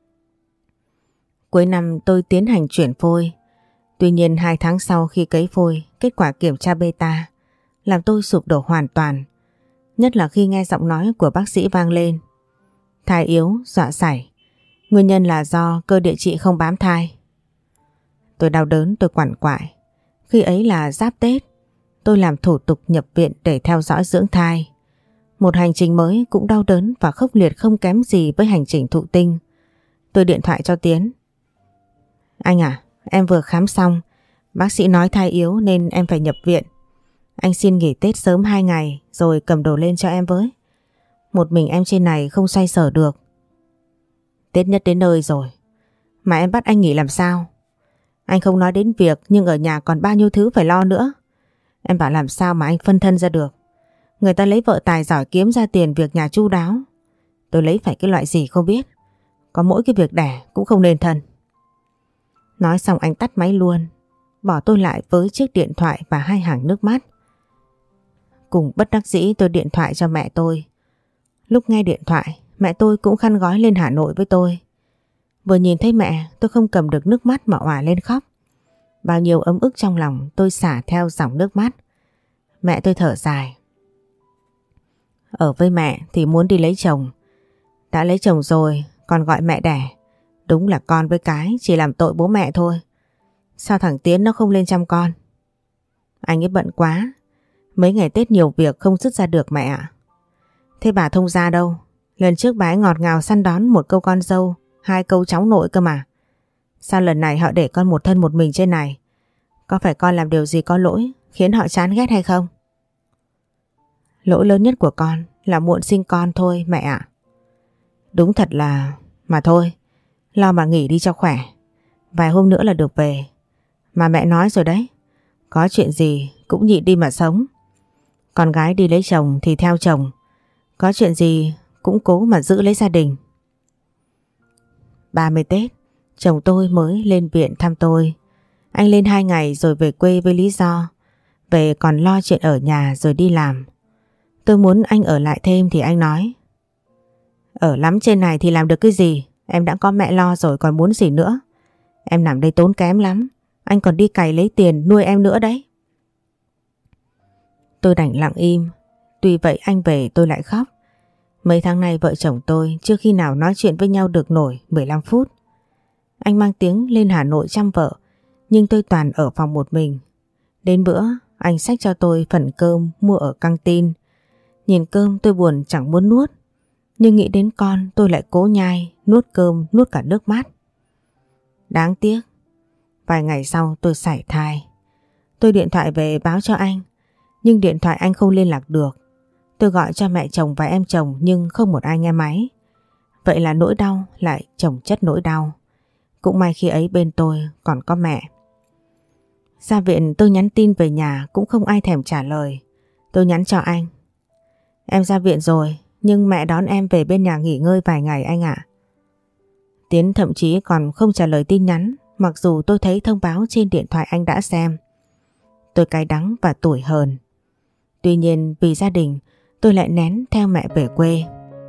Cuối năm tôi tiến hành chuyển phôi. Tuy nhiên hai tháng sau khi cấy phôi, kết quả kiểm tra beta làm tôi sụp đổ hoàn toàn. Nhất là khi nghe giọng nói của bác sĩ vang lên: thai yếu, dọa sảy. Nguyên nhân là do cơ địa chị không bám thai. Tôi đau đớn, tôi quằn quại. Khi ấy là giáp Tết, tôi làm thủ tục nhập viện để theo dõi dưỡng thai. Một hành trình mới cũng đau đớn và khốc liệt không kém gì với hành trình thụ tinh. Tôi điện thoại cho Tiến: anh à, em vừa khám xong, bác sĩ nói thai yếu nên em phải nhập viện. Anh xin nghỉ Tết sớm hai ngày rồi cầm đồ lên cho em với. Một mình em trên này không xoay sở được. Tết nhất đến nơi rồi, mà em bắt anh nghỉ làm sao? Anh không nói đến việc nhưng ở nhà còn bao nhiêu thứ phải lo nữa. Em bảo làm sao mà anh phân thân ra được. Người ta lấy vợ tài giỏi kiếm ra tiền việc nhà chu đáo. Tôi lấy phải cái loại gì không biết. Có mỗi cái việc đẻ cũng không nên thân. Nói xong anh tắt máy luôn, bỏ tôi lại với chiếc điện thoại và hai hàng nước mắt. Cùng bất đắc dĩ tôi điện thoại cho mẹ tôi. Lúc nghe điện thoại, mẹ tôi cũng khăn gói lên Hà Nội với tôi. Vừa nhìn thấy mẹ, tôi không cầm được nước mắt mà òa lên khóc. Bao nhiêu ấm ức trong lòng tôi xả theo dòng nước mắt. Mẹ tôi thở dài: ở với mẹ thì muốn đi lấy chồng. Đã lấy chồng rồi còn gọi mẹ đẻ. Đúng là con với cái chỉ làm tội bố mẹ thôi. Sao thằng Tiến nó không lên chăm con? Anh ấy bận quá. Mấy ngày Tết nhiều việc không dứt ra được mẹ ạ. Thế bà thông gia đâu? Lần trước bà ấy ngọt ngào săn đón một câu con dâu, hai câu cháu nội cơ mà. Sao lần này họ để con một thân một mình trên này? Có phải con làm điều gì có lỗi khiến họ chán ghét hay không? Lỗi lớn nhất của con là muộn sinh con thôi mẹ ạ. Đúng thật là... Mà thôi, lo mà nghỉ đi cho khỏe. Vài hôm nữa là được về. Mà mẹ nói rồi đấy, có chuyện gì cũng nhịn đi mà sống. Con gái đi lấy chồng thì theo chồng. Có chuyện gì cũng cố mà giữ lấy gia đình. ba mươi Tết, chồng tôi mới lên viện thăm tôi. Anh lên hai ngày rồi về quê với lý do về còn lo chuyện ở nhà rồi đi làm. Tôi muốn anh ở lại thêm thì anh nói: ở lắm trên này thì làm được cái gì? Em đã có mẹ lo rồi còn muốn gì nữa? Em nằm đây tốn kém lắm. Anh còn đi cày lấy tiền nuôi em nữa đấy. Tôi đành lặng im. Tuy vậy anh về tôi lại khóc. Mấy tháng nay vợ chồng tôi chưa khi nào nói chuyện với nhau được nổi mười lăm phút. Anh mang tiếng lên Hà Nội chăm vợ, nhưng tôi toàn ở phòng một mình. Đến bữa anh xách cho tôi phần cơm mua ở căng tin. Nhìn cơm tôi buồn chẳng muốn nuốt, nhưng nghĩ đến con tôi lại cố nhai, nuốt cơm nuốt cả nước mắt. Đáng tiếc, vài ngày sau tôi sảy thai. Tôi điện thoại về báo cho anh. nhưng điện thoại anh không liên lạc được. Tôi gọi cho mẹ chồng và em chồng nhưng không một ai nghe máy. Vậy là nỗi đau lại chồng chất nỗi đau. Cũng may khi ấy bên tôi còn có mẹ. Ra viện tôi nhắn tin về nhà cũng không ai thèm trả lời. Tôi nhắn cho anh: em ra viện rồi, nhưng mẹ đón em về bên nhà nghỉ ngơi vài ngày anh ạ. Tiến thậm chí còn không trả lời tin nhắn, mặc dù tôi thấy thông báo trên điện thoại anh đã xem. Tôi cay đắng và tủi hờn. Tuy nhiên vì gia đình, tôi lại nén theo mẹ về quê.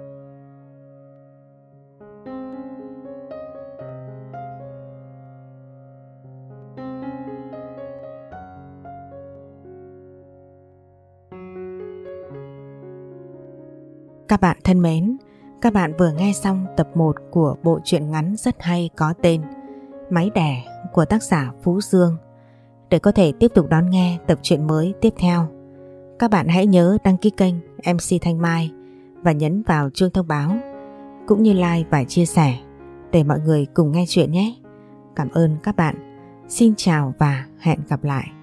Các bạn thân mến, các bạn vừa nghe xong tập một của bộ truyện ngắn rất hay có tên Máy Đẻ của tác giả Phú Dương. Để có thể tiếp tục đón nghe tập truyện mới tiếp theo, các bạn hãy nhớ đăng ký kênh em xê Thanh Mai và nhấn vào chuông thông báo, cũng như like và chia sẻ để mọi người cùng nghe chuyện nhé. Cảm ơn các bạn. Xin chào và hẹn gặp lại.